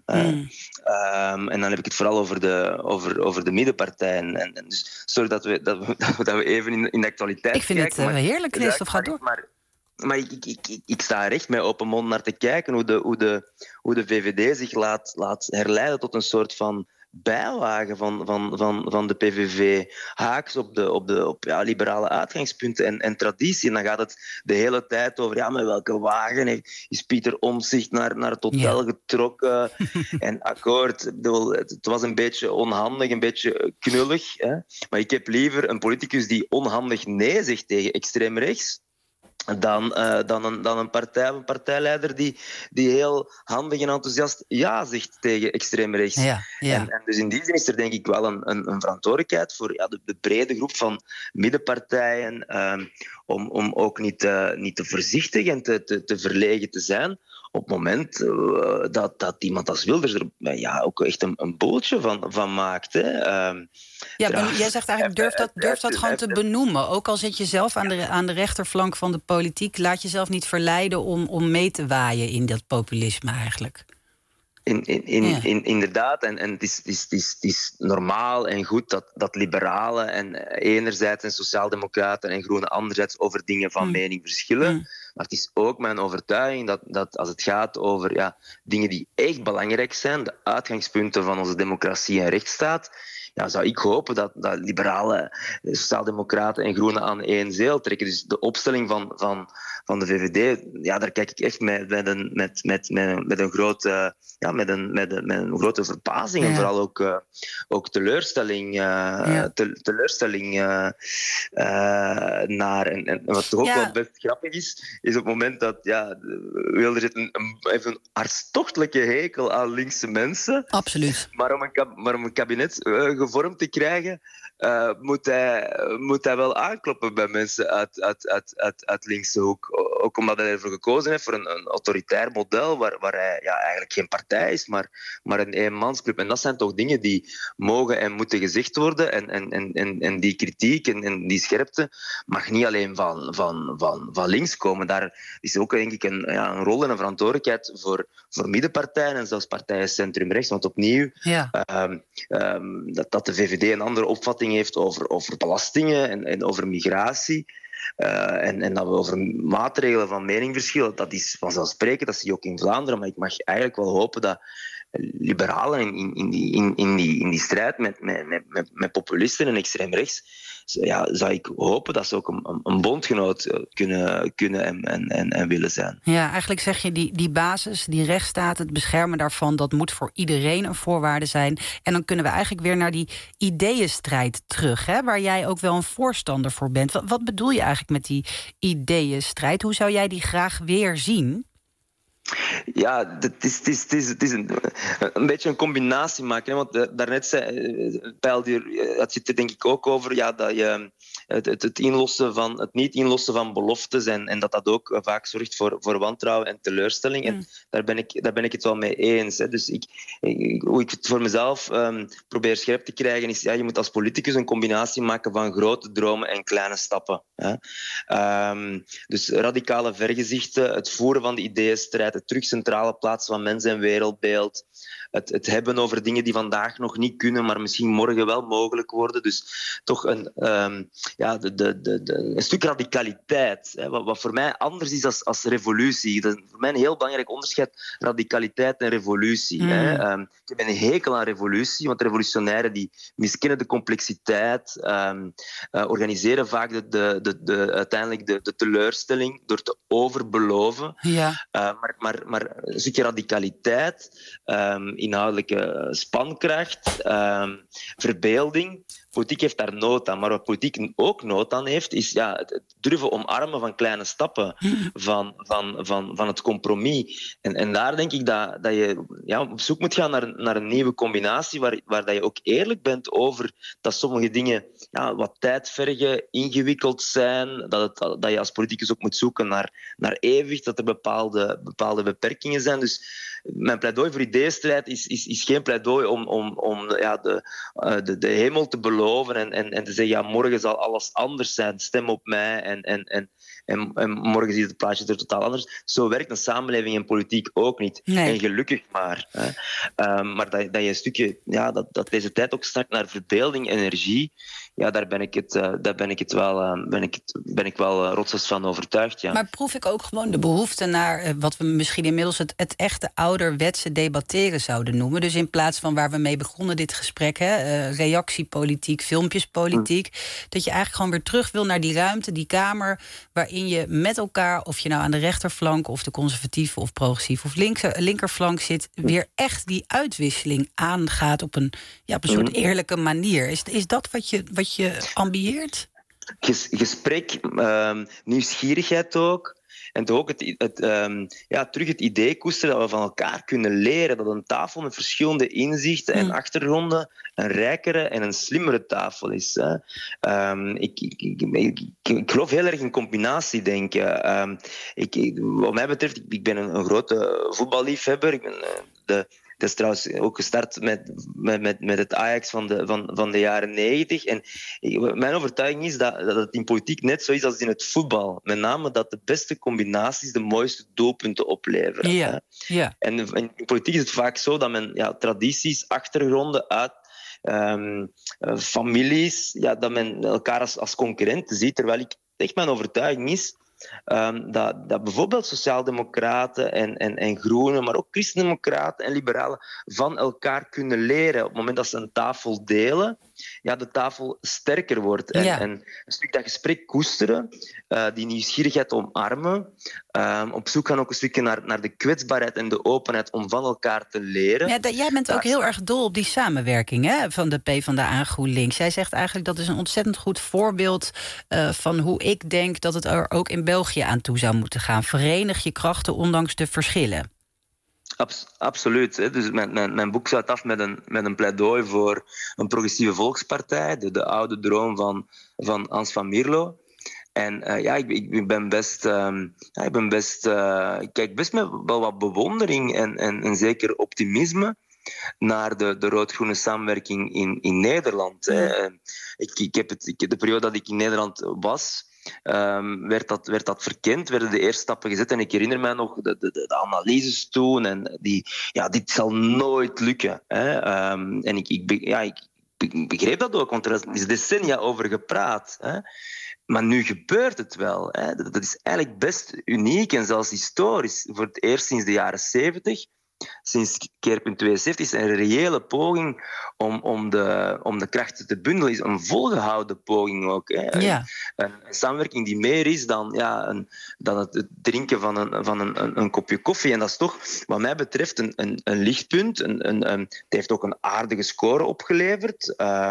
Speaker 5: En dan heb ik het vooral over de middenpartijen. En dus, sorry dat we even in de actualiteit
Speaker 3: Ik vind
Speaker 5: kijken,
Speaker 3: het heerlijk, Christophe, ga door.
Speaker 5: Maar ik sta er echt met open mond naar te kijken hoe de VVD zich laat herleiden tot een soort van bijlage van de PVV, haaks op liberale uitgangspunten en traditie. En dan gaat het de hele tijd over met welke wagen is Pieter Omtzigt naar het hotel getrokken. En akkoord, het was een beetje onhandig, een beetje knullig. Hè? Maar ik heb liever een politicus die onhandig nee zegt tegen extreem rechts, dan een partijleider die heel handig en enthousiast ja zegt tegen extreem rechts.
Speaker 3: Ja.
Speaker 5: En dus in die zin is er denk ik wel een verantwoordelijkheid voor de brede groep van middenpartijen om ook niet te voorzichtig en te verlegen te zijn op het moment dat iemand als Wilders er ook echt een boeltje van maakt. Hè.
Speaker 3: Jij zegt eigenlijk, durf dat gewoon te benoemen. Ook al zit je zelf aan de rechterflank van de politiek, laat jezelf niet verleiden om mee te waaien in dat populisme eigenlijk.
Speaker 5: Inderdaad, en het is normaal en goed dat liberalen en enerzijds en sociaaldemocraten en groenen anderzijds over dingen van mening verschillen. Maar het is ook mijn overtuiging dat als het gaat over dingen die echt belangrijk zijn, de uitgangspunten van onze democratie en rechtsstaat, zou ik hopen dat liberalen, sociaaldemocraten en groenen aan één zeel trekken. Dus de opstelling van de VVD, daar kijk ik echt met een grote verbazing en vooral ook teleurstelling naar. En wat toch ook wel best grappig is op het moment dat Wilders heeft een hartstochtelijke hekel aan linkse mensen.
Speaker 3: Absoluut.
Speaker 5: Maar om een kabinet gevormd te krijgen, moet hij wel aankloppen bij mensen uit linkse hoek. Ook omdat hij ervoor gekozen heeft voor een autoritair model waar hij eigenlijk geen partij is, maar een eenmansclub. En dat zijn toch dingen die mogen en moeten gezegd worden. En die kritiek en die scherpte mag niet alleen van links komen. Daar is ook denk ik een rol en een verantwoordelijkheid voor middenpartijen en zelfs partijen centrum-rechts. Want opnieuw, dat de VVD een andere opvatting heeft over belastingen en over migratie. En dat we over maatregelen van mening verschillen, dat is vanzelfsprekend, dat zie je ook in Vlaanderen. Maar ik mag eigenlijk wel hopen dat liberalen in die strijd met populisten en extreem rechts, zou ik hopen dat ze ook een bondgenoot kunnen en willen zijn.
Speaker 3: Ja, eigenlijk zeg je die basis, die rechtsstaat, het beschermen daarvan, dat moet voor iedereen een voorwaarde zijn. En dan kunnen we eigenlijk weer naar die ideeënstrijd terug, hè, waar jij ook wel een voorstander voor bent. Wat bedoel je eigenlijk met die ideeënstrijd? Hoe zou jij die graag weer zien?
Speaker 5: Ja, het is een beetje een combinatie maken. Hè? Want daarnet had je het er denk ik ook over dat je het niet inlossen van beloftes en dat ook vaak zorgt voor wantrouwen en teleurstelling. En daar ben ik het wel mee eens. Hè? Dus hoe ik het voor mezelf probeer scherp te krijgen is, je moet als politicus een combinatie maken van grote dromen en kleine stappen. Hè? Dus radicale vergezichten, het voeren van de ideeënstrijd, het terug centrale plaatsen van mens- en wereldbeeld, het hebben over dingen die vandaag nog niet kunnen, maar misschien morgen wel mogelijk worden. Dus toch een stuk radicaliteit. Hè, wat voor mij anders is als revolutie. Dat is voor mij een heel belangrijk onderscheid, radicaliteit en revolutie. Hè. Ik heb een hekel aan revolutie, want revolutionairen die miskennen de complexiteit, organiseren vaak uiteindelijk de teleurstelling door te overbeloven.
Speaker 3: Ja.
Speaker 5: Maar een stukje radicaliteit, inhoudelijke spankracht, verbeelding. Politiek heeft daar nood aan, maar wat politiek ook nood aan heeft, is het durven omarmen van kleine stappen, van het compromis. En daar denk ik dat je op zoek moet gaan naar een nieuwe combinatie, waar dat je ook eerlijk bent over dat sommige dingen wat tijd vergen, ingewikkeld zijn, dat je als politicus ook moet zoeken naar evenwicht, dat er bepaalde beperkingen zijn. Dus mijn pleidooi voor ideeënstrijd is geen pleidooi om de hemel te beloven en te zeggen, morgen zal alles anders zijn, stem op mij en morgen ziet het plaatje er totaal anders. Zo werkt een samenleving en politiek ook niet.
Speaker 3: Nee.
Speaker 5: En gelukkig maar. Hè. Maar dat je een stukje... Ja, dat deze tijd ook start naar verbeelding, energie... Ja, daar ben ik wel rotsvast van overtuigd. Ja.
Speaker 3: Maar proef ik ook gewoon de behoefte naar wat we misschien inmiddels het echte ouderwetse debatteren zouden noemen. Dus in plaats van waar we mee begonnen dit gesprek, reactiepolitiek, filmpjespolitiek, dat je eigenlijk gewoon weer terug wil naar die ruimte, die kamer, waarin je met elkaar, of je nou aan de rechterflank of de conservatieve of progressieve of linkerflank zit, weer echt die uitwisseling aangaat op een soort eerlijke manier. Is dat wat je ambieert?
Speaker 5: Gesprek, nieuwsgierigheid ook. En toch ook terug het idee koesteren dat we van elkaar kunnen leren. Dat een tafel met verschillende inzichten en achtergronden een rijkere en een slimmere tafel is. Hè. Ik geloof heel erg in combinatiedenken. Wat mij betreft, ik ben een grote voetballiefhebber. Ik ben dat is trouwens ook gestart met het Ajax van de jaren 90. En mijn overtuiging is dat het in politiek net zo is als in het voetbal. Met name dat de beste combinaties de mooiste doelpunten opleveren.
Speaker 3: Ja, ja.
Speaker 5: En in politiek is het vaak zo dat men tradities, achtergronden uit families, dat men elkaar als concurrenten ziet. Terwijl echt mijn overtuiging is dat bijvoorbeeld sociaaldemocraten en groenen, maar ook christendemocraten en liberalen van elkaar kunnen leren. Op het moment dat ze een tafel delen, de tafel sterker wordt. En een stuk dat gesprek koesteren, die nieuwsgierigheid omarmen, op zoek gaan ook een stukje naar de kwetsbaarheid en de openheid om van elkaar te leren.
Speaker 3: Ja, jij bent ook heel erg dol op die samenwerking, hè, van de PvdA GroenLinks. Jij zegt eigenlijk dat is een ontzettend goed voorbeeld van hoe ik denk dat het er ook in België aan toe zou moeten gaan. Verenig je krachten ondanks de verschillen.
Speaker 5: Absoluut. Hè. Dus mijn boek sluit af met een pleidooi voor een progressieve volkspartij. De oude droom van Hans van Mierlo. En ik kijk best met wel wat bewondering en zeker optimisme naar de rood-groene samenwerking in Nederland. Hè. De periode dat ik in Nederland was, werd dat verkend, werden de eerste stappen gezet. En ik herinner mij nog de analyses toen. En dit zal nooit lukken. Hè. En ik begreep dat ook, want er is decennia over gepraat. Hè. Maar nu gebeurt het wel. Hè. Dat is eigenlijk best uniek en zelfs historisch. Voor het eerst sinds de jaren 70... Sinds keerpunt 72 is een reële poging om de krachten te bundelen. Is een volgehouden poging ook. Hè.
Speaker 3: Ja.
Speaker 5: Een samenwerking die meer is dan het drinken van een kopje koffie. En dat is toch, wat mij betreft, een lichtpunt. Het heeft ook een aardige score opgeleverd.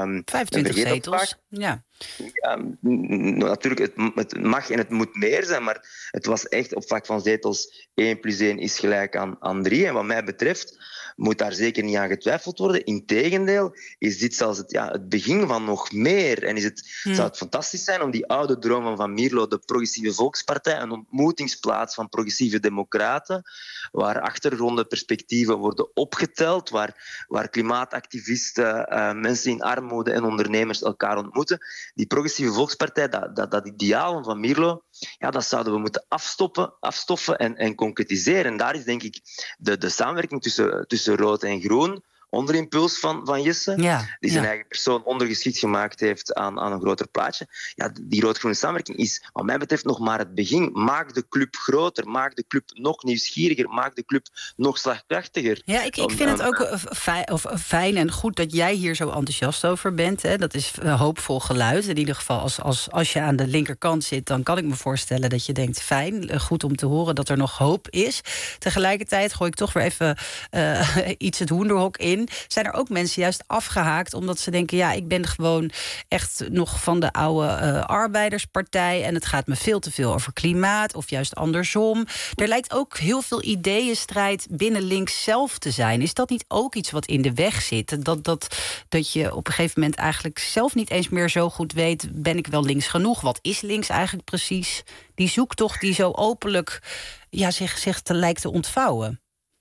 Speaker 3: 25 zetels. Ja.
Speaker 5: Ja, natuurlijk, het mag en het moet meer zijn, maar het was echt op vlak van zetels 1 + 1 is gelijk aan 3. En wat mij betreft moet daar zeker niet aan getwijfeld worden. Integendeel is dit zelfs het begin van nog meer. En zou het fantastisch zijn om die oude droom van Mierlo, de progressieve volkspartij, een ontmoetingsplaats van progressieve democraten, waar achtergronden, perspectieven worden opgeteld, waar klimaatactivisten, mensen in armoede en ondernemers elkaar ontmoeten. Die progressieve volkspartij, dat ideaal van Mierlo, dat zouden we moeten afstoffen en concretiseren. En daar is denk ik de samenwerking tussen rood en groen, onder impuls van Jesse, die zijn eigen persoon ondergeschikt gemaakt heeft aan een groter plaatje. Ja, die rood-groene samenwerking is, wat mij betreft, nog maar het begin. Maak de club groter, maak de club nog nieuwsgieriger, maak de club nog slagkrachtiger.
Speaker 3: Ja, ik vind het ook fijn en goed dat jij hier zo enthousiast over bent. Hè. Dat is hoopvol geluid. In ieder geval, als je aan de linkerkant zit, dan kan ik me voorstellen dat je denkt, fijn, goed om te horen dat er nog hoop is. Tegelijkertijd gooi ik toch weer even iets het hoenderhok in. Zijn er ook mensen juist afgehaakt omdat ze denken, ik ben gewoon echt nog van de oude arbeiderspartij en het gaat me veel te veel over klimaat of juist andersom. Er lijkt ook heel veel ideeënstrijd binnen links zelf te zijn. Is dat niet ook iets wat in de weg zit? Dat je op een gegeven moment eigenlijk zelf niet eens meer zo goed weet, ben ik wel links genoeg? Wat is links eigenlijk precies? Die zoektocht die zo openlijk zich lijkt te ontvouwen.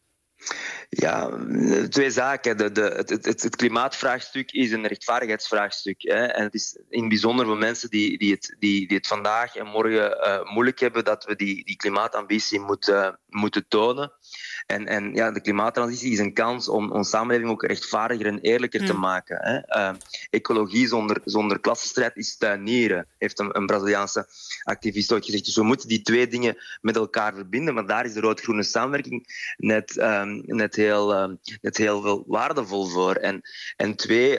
Speaker 5: Ja, twee zaken. Het klimaatvraagstuk is een rechtvaardigheidsvraagstuk. Hè. En het is in het bijzonder voor mensen die het vandaag en morgen moeilijk hebben, dat we die klimaatambitie moeten tonen. En de klimaattransitie is een kans om onze samenleving ook rechtvaardiger en eerlijker te maken. Hè. Ecologie zonder klassenstrijd is tuinieren, heeft een Braziliaanse activist ooit gezegd. Dus we moeten die twee dingen met elkaar verbinden. Maar daar is de rood-groene samenwerking net heel veel waardevol voor. En twee,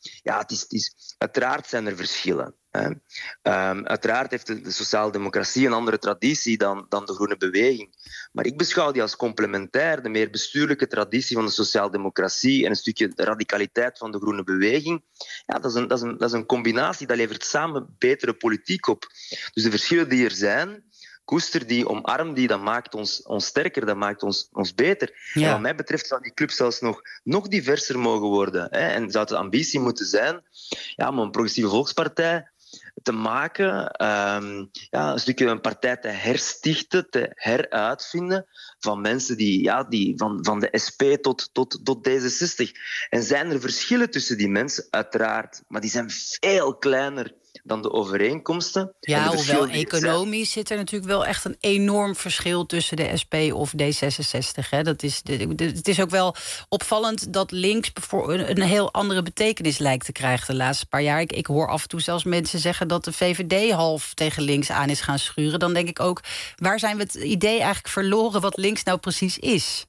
Speaker 5: uiteraard zijn er verschillen. Uiteraard heeft de sociaaldemocratie een andere traditie dan de groene beweging. Maar ik beschouw die als complementair. De meer bestuurlijke traditie van de sociaaldemocratie en een stukje de radicaliteit van de groene beweging. Ja, dat is een combinatie, dat levert samen betere politiek op. Dus de verschillen die er zijn, koester die, omarm die, dat maakt ons sterker, dat maakt ons beter. Ja. En wat mij betreft zou die club zelfs nog diverser mogen worden. Hè? En zou het de ambitie moeten zijn om een progressieve volkspartij te maken, een stukje een partij te herstichten, te heruitvinden van mensen die van de SP tot D66. En zijn er verschillen tussen die mensen? Uiteraard. Maar die zijn veel kleiner dan de overeenkomsten.
Speaker 3: Ja, hoewel economisch zit er natuurlijk wel echt een enorm verschil tussen de SP of D66. Hè. Het is ook wel opvallend dat links een heel andere betekenis lijkt te krijgen de laatste paar jaar. Ik hoor af en toe zelfs mensen zeggen dat de VVD half tegen links aan is gaan schuren. Dan denk ik ook, waar zijn we het idee eigenlijk verloren wat links nou precies is?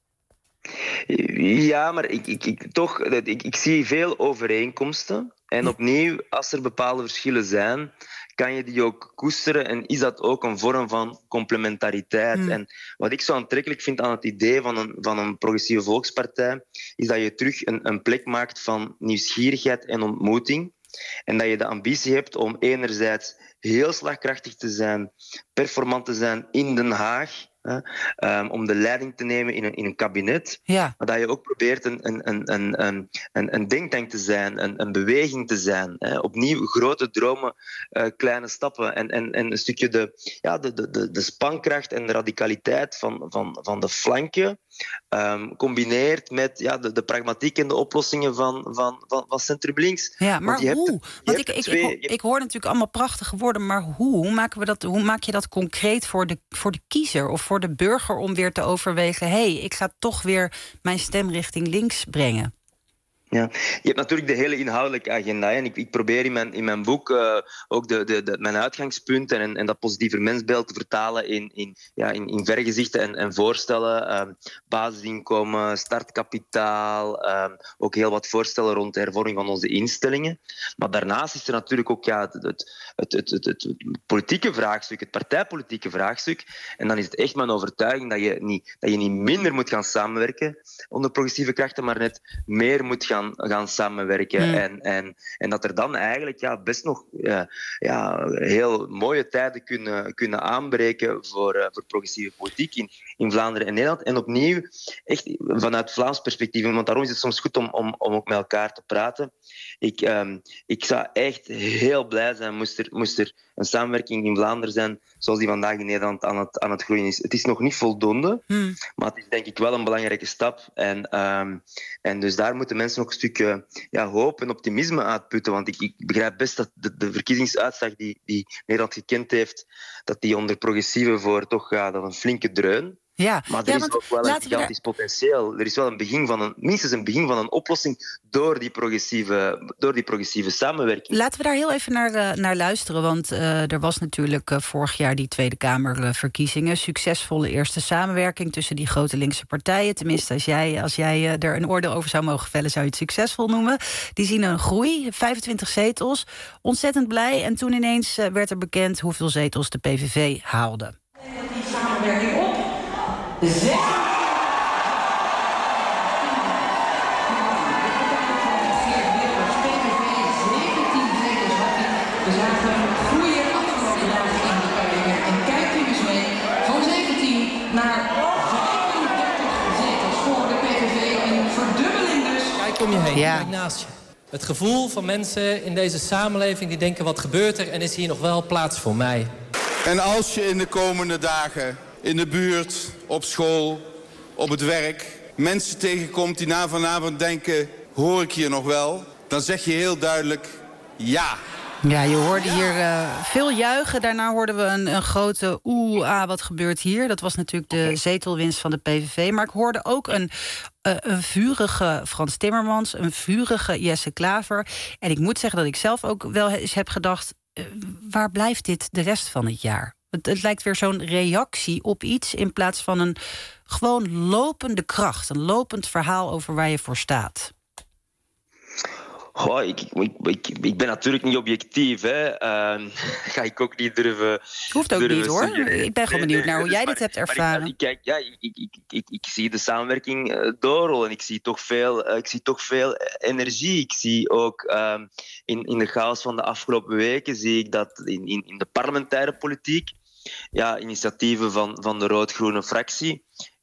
Speaker 5: Ja, maar ik zie veel overeenkomsten. En opnieuw, als er bepaalde verschillen zijn, kan je die ook koesteren en is dat ook een vorm van complementariteit. En wat ik zo aantrekkelijk vind aan het idee van een progressieve volkspartij, is dat je terug een plek maakt van nieuwsgierigheid en ontmoeting. En dat je de ambitie hebt om enerzijds heel slagkrachtig te zijn, performant te zijn in Den Haag, om de leiding te nemen in een kabinet. Ja. Maar dat je ook probeert een denktank te zijn, een beweging te zijn. Opnieuw grote dromen, kleine stappen. En een stukje de spankracht en de radicaliteit van de flanken combineert met de pragmatiek en de oplossingen van centrum links.
Speaker 3: Ja, maar hoe? Ik hoor natuurlijk allemaal prachtige woorden, maar hoe maak je dat concreet voor de kiezer of voor de burger om weer te overwegen, ik ga toch weer mijn stem richting links brengen?
Speaker 5: Ja, je hebt natuurlijk de hele inhoudelijke agenda. En ik probeer in mijn boek ook mijn uitgangspunten en dat positiever mensbeeld te vertalen in vergezichten en voorstellen. Basisinkomen, startkapitaal, ook heel wat voorstellen rond de hervorming van onze instellingen. Maar daarnaast is er natuurlijk ook het politieke vraagstuk, het partijpolitieke vraagstuk. En dan is het echt mijn overtuiging dat je niet minder moet gaan samenwerken onder progressieve krachten, maar net meer moet gaan samenwerken. En dat er dan eigenlijk best nog heel mooie tijden kunnen aanbreken voor progressieve politiek in Vlaanderen en Nederland. En opnieuw, echt vanuit Vlaams perspectief, want daarom is het soms goed om ook met elkaar te praten. Ik zou echt heel blij zijn moest er een samenwerking in Vlaanderen zijn zoals die vandaag in Nederland aan het groeien is. Het is nog niet voldoende, maar het is denk ik wel een belangrijke stap. En dus daar moeten mensen ook een stukje hoop en optimisme uitputten. Want ik begrijp best dat de verkiezingsuitslag die Nederland gekend heeft, dat die onder progressieven voor toch gaat een flinke dreun. Ja, maar er is ook wel een gigantisch potentieel. Er is wel minstens een begin van een oplossing door die progressieve samenwerking.
Speaker 3: Laten we daar heel even naar luisteren. Want er was natuurlijk vorig jaar die Tweede Kamerverkiezingen. Succesvolle eerste samenwerking tussen die grote linkse partijen. Tenminste, als jij er een oordeel over zou mogen vellen, zou je het succesvol noemen. Die zien een groei, 25 zetels. Ontzettend blij. En toen ineens werd er bekend hoeveel zetels de PVV haalde.
Speaker 6: Die samenwerking op. De 6. PVV 17 zetels had hij. We zagen groeien afgelopen jaren in de peilingen. En kijkt u dus mee van 17 naar 35 zetels voor de PVV. Een verdubbeling dus.
Speaker 7: Kijk om je heen, kijk naast je. Het gevoel van mensen in deze samenleving die denken, wat gebeurt er en is hier nog wel plaats voor mij?
Speaker 8: En als je in de komende dagen in de buurt, op school, op het werk, mensen tegenkomt die na vanavond denken, hoor ik hier nog wel? Dan zeg je heel duidelijk ja.
Speaker 3: Ja, je hoorde hier veel juichen. Daarna hoorden we een grote wat gebeurt hier? Dat was natuurlijk de zetelwinst van de PVV. Maar ik hoorde ook een vurige Frans Timmermans, een vurige Jesse Klaver. En ik moet zeggen dat ik zelf ook wel eens heb gedacht, waar blijft dit de rest van het jaar? Het lijkt weer zo'n reactie op iets in plaats van een gewoon lopende kracht. Een lopend verhaal over waar je voor staat.
Speaker 5: Goh, ik ben natuurlijk niet objectief. Hè. Ga ik ook niet durven...
Speaker 3: Hoeft ook niet, hoor. Ik ben gewoon benieuwd naar hoe jij dit hebt ervaren.
Speaker 5: Ik zie de samenwerking doorrollen. Ik zie toch veel energie. Ik zie ook in de chaos van de afgelopen weken zie ik dat in de parlementaire politiek initiatieven van de rood-groene fractie,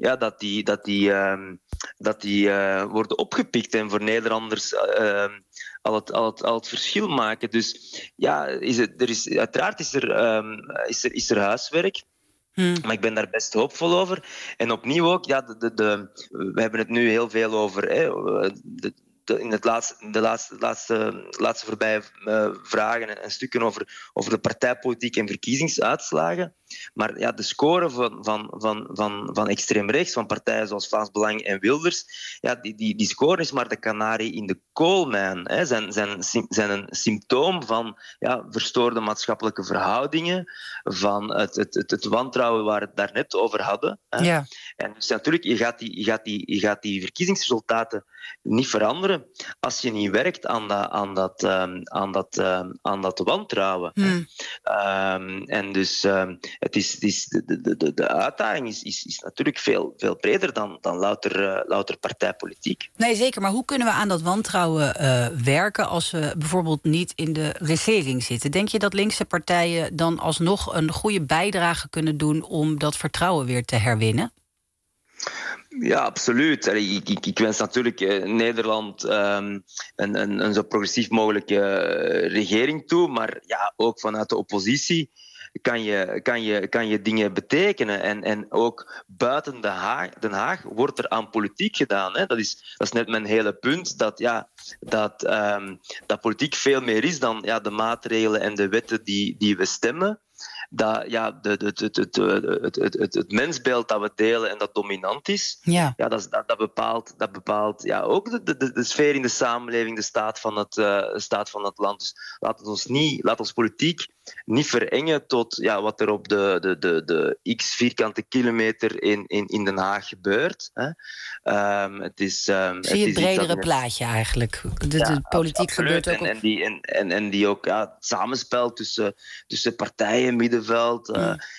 Speaker 5: dat die worden opgepikt en voor Nederlanders al het verschil maken. Dus uiteraard is er huiswerk. Maar ik ben daar best hoopvol over. En opnieuw ook, we hebben het nu heel veel over... in de laatste voorbije vragen en stukken over de partijpolitiek en verkiezingsuitslagen. Maar de score van extreem rechts, van partijen zoals Vlaams Belang en Wilders, die score is maar de kanarie in de koolmijn. Hè. Zijn een symptoom van verstoorde maatschappelijke verhoudingen, van het wantrouwen waar we het daarnet over hadden. Hè. Ja. En dus natuurlijk, je gaat die verkiezingsresultaten niet veranderen als je niet werkt aan dat wantrouwen. En dus de uitdaging is natuurlijk veel breder dan louter partijpolitiek.
Speaker 3: Nee, zeker. Maar hoe kunnen we aan dat wantrouwen werken als we bijvoorbeeld niet in de regering zitten? Denk je dat linkse partijen dan alsnog een goede bijdrage kunnen doen om dat vertrouwen weer te herwinnen?
Speaker 5: Ja, absoluut. Ik wens natuurlijk Nederland een zo progressief mogelijke regering toe, maar ook vanuit de oppositie kan je dingen betekenen. En ook buiten Den Haag wordt er aan politiek gedaan. Hè. Dat is net mijn hele punt, dat politiek veel meer is dan de maatregelen en de wetten die we stemmen. Het mensbeeld dat we delen en dat dominant is, dat bepaalt ook de sfeer in de samenleving, de staat van het land. Dus laat ons politiek niet verengen tot wat er op de x vierkante kilometer in Den Haag gebeurt. Hè.
Speaker 3: Zie je het bredere plaatje eigenlijk? De politiek gebeurt ook.
Speaker 5: En die ook het samenspel tussen partijen, middenveld.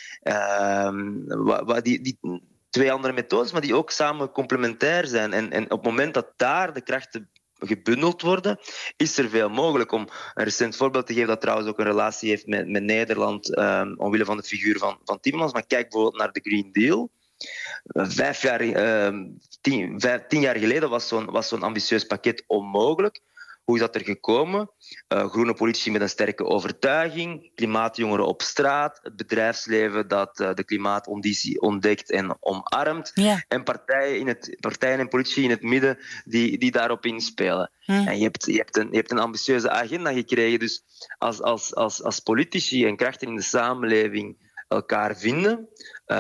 Speaker 5: Die twee andere methodes, maar die ook samen complementair zijn. En op het moment dat daar de krachten gebundeld worden, is er veel mogelijk. Om een recent voorbeeld te geven dat trouwens ook een relatie heeft met Nederland, omwille van de figuur van Timmermans. Maar kijk bijvoorbeeld naar de Green Deal. 10 jaar geleden was zo'n ambitieus pakket onmogelijk. Hoe is dat er gekomen? Groene politici met een sterke overtuiging, klimaatjongeren op straat, het bedrijfsleven dat de klimaatambitie ontdekt en omarmt, en partijen en politici in het midden die daarop inspelen. En je hebt een ambitieuze agenda gekregen. Dus als politici en krachten in de samenleving elkaar vinden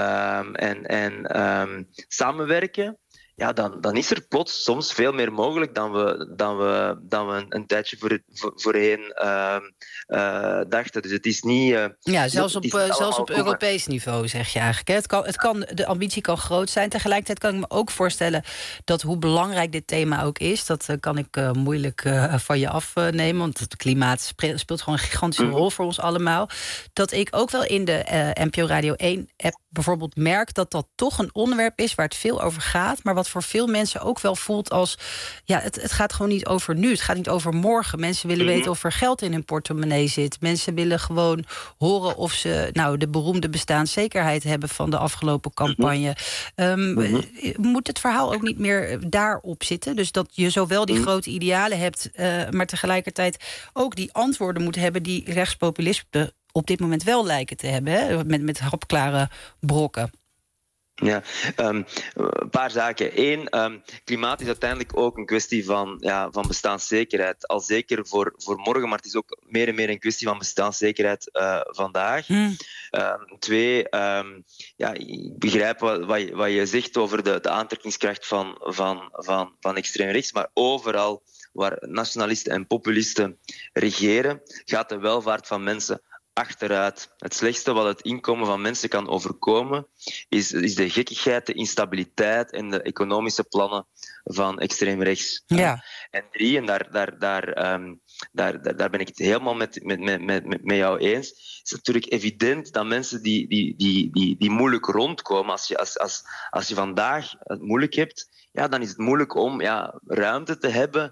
Speaker 5: en samenwerken, dan is er plots soms veel meer mogelijk dan we een tijdje voorheen dachten. Dus het is niet...
Speaker 3: zelfs op Europees niveau, zeg je eigenlijk. De ambitie kan groot zijn. Tegelijkertijd kan ik me ook voorstellen dat hoe belangrijk dit thema ook is, dat kan ik moeilijk van je afnemen, want het klimaat speelt gewoon een gigantische rol voor ons allemaal. Dat ik ook wel in de NPO Radio 1-app bijvoorbeeld merk dat toch een onderwerp is waar het veel over gaat, maar wat voor veel mensen ook wel voelt als het gaat gewoon niet over nu, het gaat niet over morgen. Mensen willen weten of er geld in hun portemonnee zit. Mensen willen gewoon horen of ze de beroemde bestaanszekerheid hebben van de afgelopen campagne. Moet het verhaal ook niet meer daarop zitten? Dus dat je zowel die grote idealen hebt, maar tegelijkertijd ook die antwoorden moet hebben die rechtspopulisme op dit moment wel lijken te hebben, hè? Met hapklare brokken.
Speaker 5: Ja, een paar zaken. Eén, klimaat is uiteindelijk ook een kwestie van bestaanszekerheid. Al zeker voor morgen, maar het is ook meer en meer een kwestie van bestaanszekerheid vandaag. Twee, ik begrijp wat je zegt over de aantrekkingskracht van extreem rechts, maar overal waar nationalisten en populisten regeren, gaat de welvaart van mensen achteruit. Het slechtste wat het inkomen van mensen kan overkomen is de gekkigheid, de instabiliteit en de economische plannen van extreem rechts.
Speaker 3: Ja.
Speaker 5: En drie, en daar ben ik het helemaal met jou eens, is natuurlijk evident dat mensen die moeilijk rondkomen, als je vandaag het moeilijk hebt, ja, dan is het moeilijk om ruimte te hebben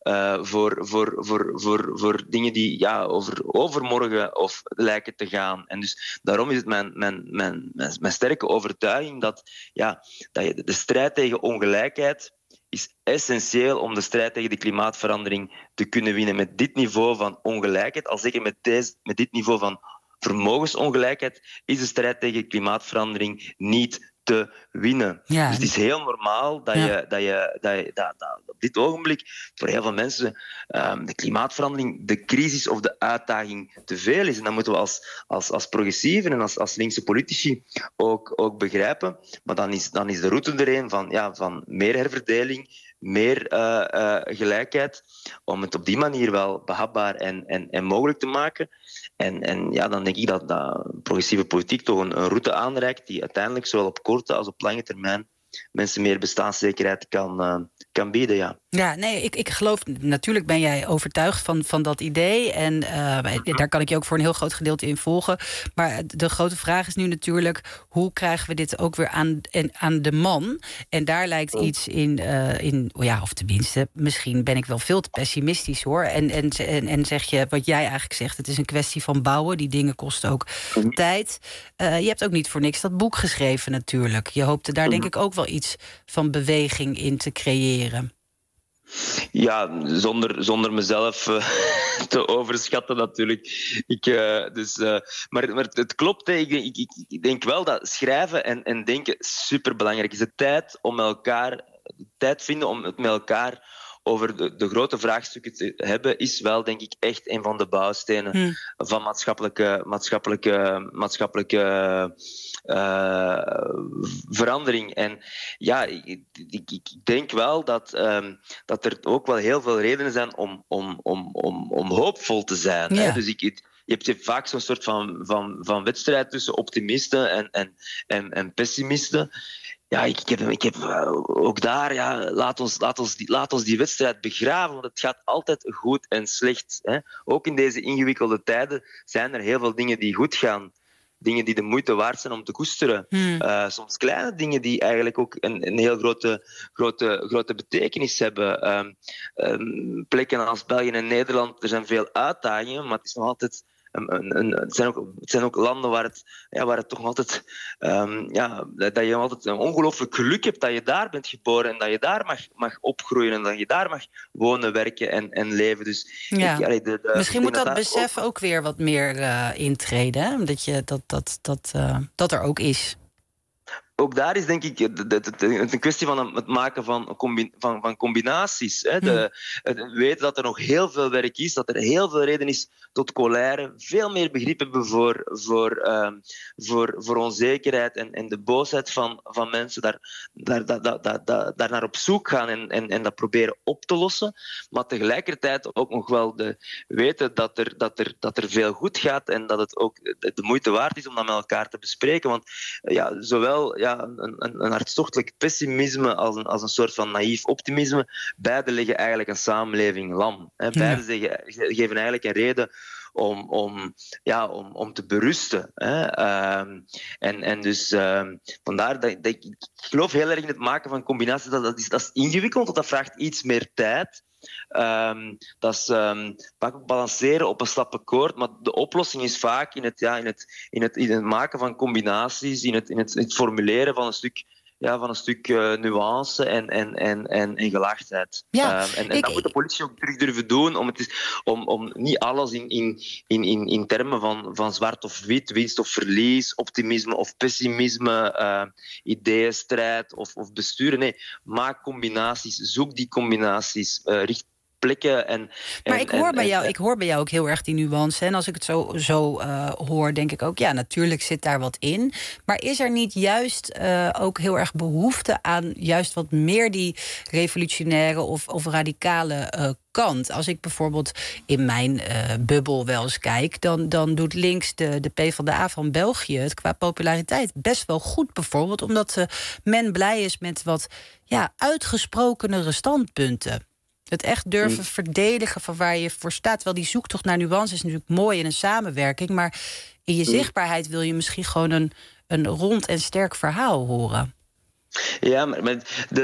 Speaker 5: voor dingen die over overmorgen of lijken te gaan. En dus daarom is het mijn sterke overtuiging dat de strijd tegen ongelijkheid is essentieel om de strijd tegen de klimaatverandering te kunnen winnen. Met dit niveau van ongelijkheid, al zeker met dit niveau van vermogensongelijkheid, is de strijd tegen klimaatverandering niet te winnen.
Speaker 3: Ja.
Speaker 5: Dus het is heel normaal dat op dit ogenblik voor heel veel mensen de klimaatverandering, de crisis of de uitdaging te veel is. En dat moeten we als progressieven en als linkse politici ook begrijpen. Maar dan is de route er een van meer herverdeling, meer gelijkheid, om het op die manier wel behapbaar en mogelijk te maken. En dan denk ik dat progressieve politiek toch een route aanreikt die uiteindelijk zowel op korte als op lange termijn mensen meer bestaanszekerheid kan bieden. Ja.
Speaker 3: Ja, nee, ik geloof, natuurlijk ben jij overtuigd van dat idee. En daar kan ik je ook voor een heel groot gedeelte in volgen. Maar de grote vraag is nu natuurlijk, hoe krijgen we dit ook weer aan de man? En daar lijkt iets in, of tenminste, misschien ben ik wel veel te pessimistisch hoor. En zeg je, wat jij eigenlijk zegt, het is een kwestie van bouwen. Die dingen kosten ook tijd. Je hebt ook niet voor niks dat boek geschreven natuurlijk. Je hoopte daar denk ik ook wel iets van beweging in te creëren.
Speaker 5: Ja, zonder mezelf te overschatten natuurlijk. Maar het klopt. Ik denk wel dat schrijven en denken superbelangrijk is. Tijd vinden om het met elkaar over de grote vraagstukken te hebben, is wel, denk ik, echt een van de bouwstenen van maatschappelijke verandering. En ja, ik denk wel dat er ook wel heel veel redenen zijn om hoopvol te zijn.
Speaker 3: Ja.
Speaker 5: Hè? Dus je hebt vaak zo'n soort van wedstrijd tussen optimisten en pessimisten. Ja, ik heb ook daar, laat ons die wedstrijd begraven, want het gaat altijd goed en slecht. Hè. Ook in deze ingewikkelde tijden zijn er heel veel dingen die goed gaan. Dingen die de moeite waard zijn om te koesteren. Soms kleine dingen die eigenlijk ook een heel grote betekenis hebben. Plekken als België en Nederland, er zijn veel uitdagingen, maar het is nog altijd... Het zijn ook landen waar het toch altijd... dat je altijd een ongelooflijk geluk hebt dat je daar bent geboren en dat je daar mag opgroeien en dat je daar mag wonen, werken en leven. Dus,
Speaker 3: misschien moet dat besef ook weer wat meer intreden. Hè? Dat er ook is.
Speaker 5: Ook daar is denk ik een kwestie van het maken van combinaties. Hè. Het weten dat er nog heel veel werk is, dat er heel veel reden is tot colère, veel meer begrip hebben voor onzekerheid en de boosheid van mensen, daar naar op zoek gaan en dat proberen op te lossen. Maar tegelijkertijd ook nog wel weten dat er veel goed gaat en dat het ook de moeite waard is om dat met elkaar te bespreken. Want zowel een hartstochtelijk pessimisme als een soort van naïef optimisme, beide leggen eigenlijk een samenleving lam. Hè. Beide geven eigenlijk een reden om te berusten. Hè. En dus vandaar dat ik geloof heel erg in het maken van combinaties. Dat is ingewikkeld, want dat vraagt iets meer tijd. Dat is vaak ook balanceren op een slappe koord, maar de oplossing is vaak in het maken van combinaties, in het formuleren van een stuk van een stuk nuance en gelaagdheid.
Speaker 3: Ja,
Speaker 5: En dat moet de politie ook terug durven doen, om niet alles in termen van zwart of wit, winst of verlies, optimisme of pessimisme, ideeënstrijd of besturen. Nee, maak combinaties, zoek die combinaties, richt plekken.
Speaker 3: Maar ik hoor bij jou ook heel erg die nuance. En als ik het zo hoor, denk ik ook, ja, natuurlijk zit daar wat in. Maar is er niet juist ook heel erg behoefte aan juist wat meer die revolutionaire of radicale kant? Als ik bijvoorbeeld in mijn bubbel wel eens kijk, dan doet links de PvdA van België het qua populariteit best wel goed, bijvoorbeeld omdat men blij is met wat uitgesprokenere standpunten. Het echt durven verdedigen van waar je voor staat. Terwijl die zoektocht naar nuance is natuurlijk mooi in een samenwerking, maar in je zichtbaarheid wil je misschien gewoon een rond en sterk verhaal horen.
Speaker 5: Ja, maar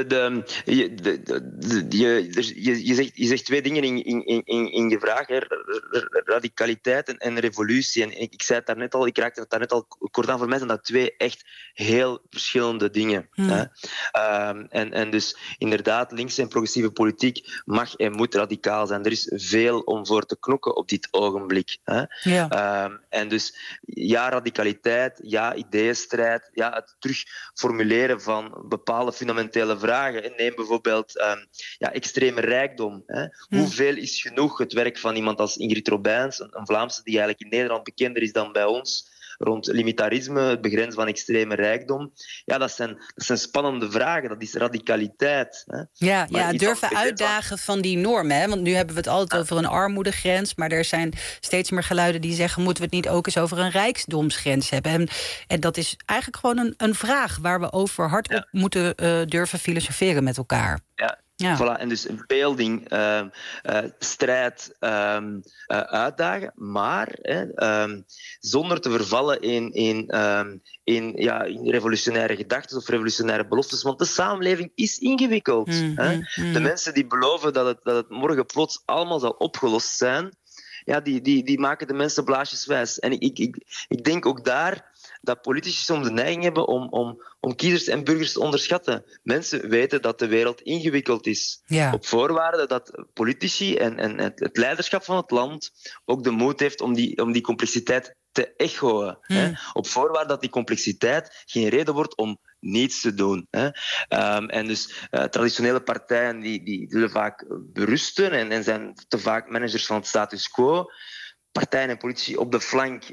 Speaker 5: je zegt twee dingen in je vraag. Hè. Radicaliteit en revolutie. En ik zei het daarnet al, ik raakte het daarnet al kort aan. Voor mij zijn dat twee echt heel verschillende dingen. Hè. En dus inderdaad, linkse en progressieve politiek mag en moet radicaal zijn. Er is veel om voor te knokken op dit ogenblik. Hè. Ja. En dus radicaliteit, ideeënstrijd, het terugformuleren van bepaalde fundamentele vragen. Neem bijvoorbeeld extreme rijkdom. Hè. Hoeveel is genoeg? Het werk van iemand als Ingrid Robijns, een Vlaamse die eigenlijk in Nederland bekender is dan bij ons, rond limitarisme, het begrenzen van extreme rijkdom. Ja, dat zijn spannende vragen. Dat is radicaliteit. Hè.
Speaker 3: Ja, durven uitdagen van die normen. Hè? Want nu hebben we het altijd over een armoedegrens, maar er zijn steeds meer geluiden die zeggen, moeten we het niet ook eens over een rijkdomsgrens hebben? En dat is eigenlijk gewoon een vraag waar we over hardop moeten durven filosoferen met elkaar. Ja.
Speaker 5: Voilà. En dus verbeelding, strijd, uitdagen, maar zonder te vervallen in revolutionaire gedachten of revolutionaire beloftes, want de samenleving is ingewikkeld. De mensen die beloven dat het morgen plots allemaal zal opgelost zijn, die maken de mensen blaasjeswijs. En ik denk ook daar dat politici soms de neiging hebben om kiezers en burgers te onderschatten. Mensen weten dat de wereld ingewikkeld is. Ja. Op voorwaarde dat politici en het leiderschap van het land ook de moed heeft om die complexiteit te echoen. Op voorwaarde dat die complexiteit geen reden wordt om niets te doen. En dus traditionele partijen die willen vaak berusten en zijn te vaak managers van het status quo. Partijen en politici op de flank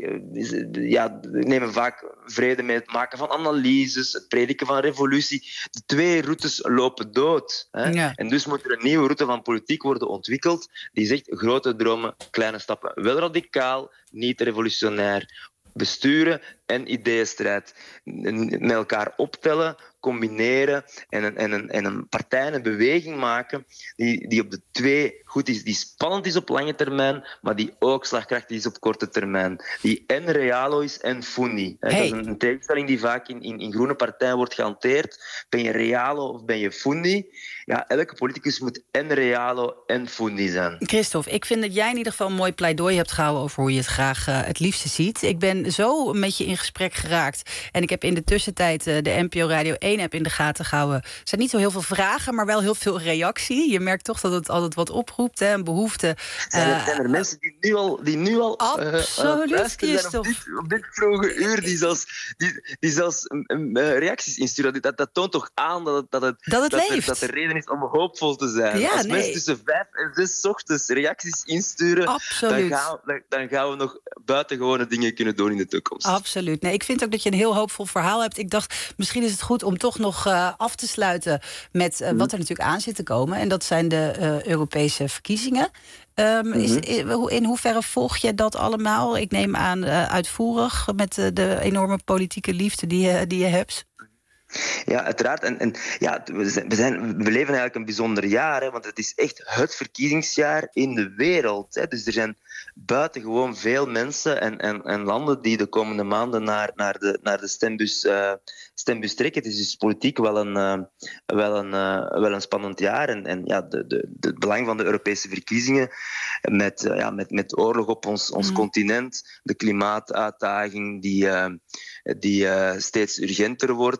Speaker 5: nemen vaak vrede met het maken van analyses, het prediken van revolutie. De twee routes lopen dood. Ja. En dus moet er een nieuwe route van politiek worden ontwikkeld die zegt grote dromen, kleine stappen. Wel radicaal, niet revolutionair. Besturen en ideeënstrijd. Met elkaar optellen, combineren en een partij en een beweging maken die op de twee goed is. Die spannend is op lange termijn, maar die ook slagkrachtig is op korte termijn. Die en realo is en fundi. Dat is een tegenstelling die vaak in groene partijen wordt gehanteerd. Ben je realo of ben je fundi? Ja, elke politicus moet en realo en fundi zijn.
Speaker 3: Christophe, ik vind dat jij in ieder geval een mooi pleidooi hebt gehouden over hoe je het graag het liefste ziet. Ik ben zo met je in gesprek geraakt. En ik heb in de tussentijd de NPO Radio 1 app in de gaten gehouden. Er zijn niet zo heel veel vragen, maar wel heel veel reactie. Je merkt toch dat het altijd wat oproept, een behoefte.
Speaker 5: Zijn er mensen die nu al
Speaker 3: absoluut, Christophe.
Speaker 5: Op dit vroege uur die zelfs reacties insturen. Dat toont toch aan dat het leeft. Dat er reden is om hoopvol te zijn. Als mensen tussen 5 en 6 ochtends reacties insturen, dan gaan we nog buitengewone dingen kunnen doen in de toekomst.
Speaker 3: Absoluut. Nee, ik vind ook dat je een heel hoopvol verhaal hebt. Ik dacht, misschien is het goed om toch nog af te sluiten met wat er natuurlijk aan zit te komen. En dat zijn de Europese verkiezingen. In hoeverre volg je dat allemaal? Ik neem aan uitvoerig met de enorme politieke liefde die je hebt.
Speaker 5: Ja, uiteraard. We leven eigenlijk een bijzonder jaar, want het is echt het verkiezingsjaar in de wereld. Hè. Dus er zijn buitengewoon veel mensen en landen die de komende maanden naar de stembus trekken. Het is dus politiek wel een spannend jaar. Het belang van de Europese verkiezingen met oorlog op ons continent, de klimaatuitdaging die steeds urgenter wordt.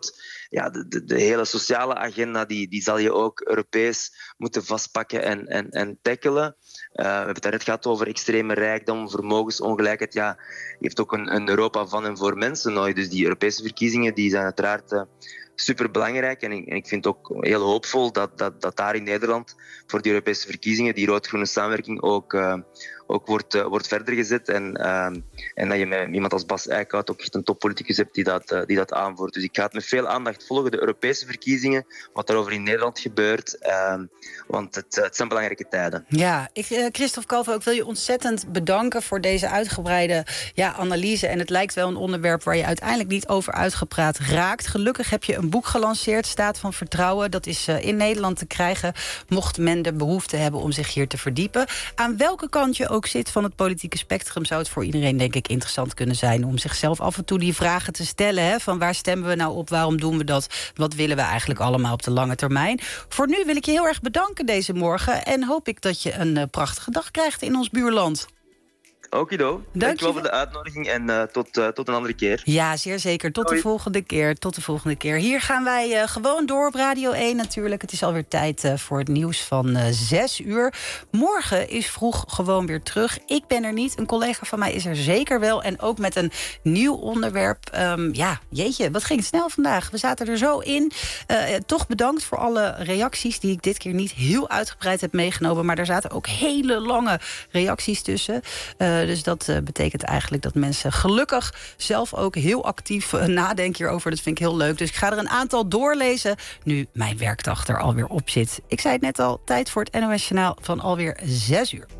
Speaker 5: de hele sociale agenda die zal je ook Europees moeten vastpakken en tackelen. We hebben het daarnet gehad over extreme rijkdom, vermogensongelijkheid. Ja, je heeft ook een Europa van en voor mensen nodig. Dus die Europese verkiezingen die zijn uiteraard superbelangrijk. En ik vind het ook heel hoopvol dat daar in Nederland voor die Europese verkiezingen die rood-groene samenwerking ook wordt verder gezet. En dat je met iemand als Bas Eickhout ook echt een toppoliticus hebt die dat aanvoert. Dus ik ga het met veel aandacht volgen, de Europese verkiezingen, wat daarover in Nederland gebeurt. Want het zijn belangrijke tijden.
Speaker 3: Ja, Christophe Calvo, ik wil je ontzettend bedanken voor deze uitgebreide analyse. En het lijkt wel een onderwerp waar je uiteindelijk niet over uitgepraat raakt. Gelukkig heb je een boek gelanceerd, Staat van Vertrouwen. Dat is in Nederland te krijgen, mocht men de behoefte hebben om zich hier te verdiepen. Aan welke kant je ook zit van het politieke spectrum, zou het voor iedereen denk ik interessant kunnen zijn om zichzelf af en toe die vragen te stellen. Hè, van waar stemmen we nou op, waarom doen we dat, wat willen we eigenlijk allemaal op de lange termijn. Voor nu wil ik je heel erg bedanken deze morgen en hoop ik dat je een prachtige dag krijgt in ons buurland.
Speaker 5: Okido. Dankjewel voor de uitnodiging en tot een andere keer.
Speaker 3: Ja, zeer zeker. Tot de volgende keer. Hier gaan wij gewoon door op Radio 1 natuurlijk. Het is alweer tijd voor het nieuws van 6 uur. Morgen is vroeg gewoon weer terug. Ik ben er niet. Een collega van mij is er zeker wel. En ook met een nieuw onderwerp. Jeetje, wat ging het snel vandaag. We zaten er zo in. Toch bedankt voor alle reacties die ik dit keer niet heel uitgebreid heb meegenomen. Maar er zaten ook hele lange reacties tussen. Dus dat betekent eigenlijk dat mensen gelukkig zelf ook heel actief nadenken hierover. Dat vind ik heel leuk. Dus ik ga er een aantal doorlezen nu mijn werkdag er alweer op zit. Ik zei het net al, tijd voor het NOS Journaal van alweer 6 uur.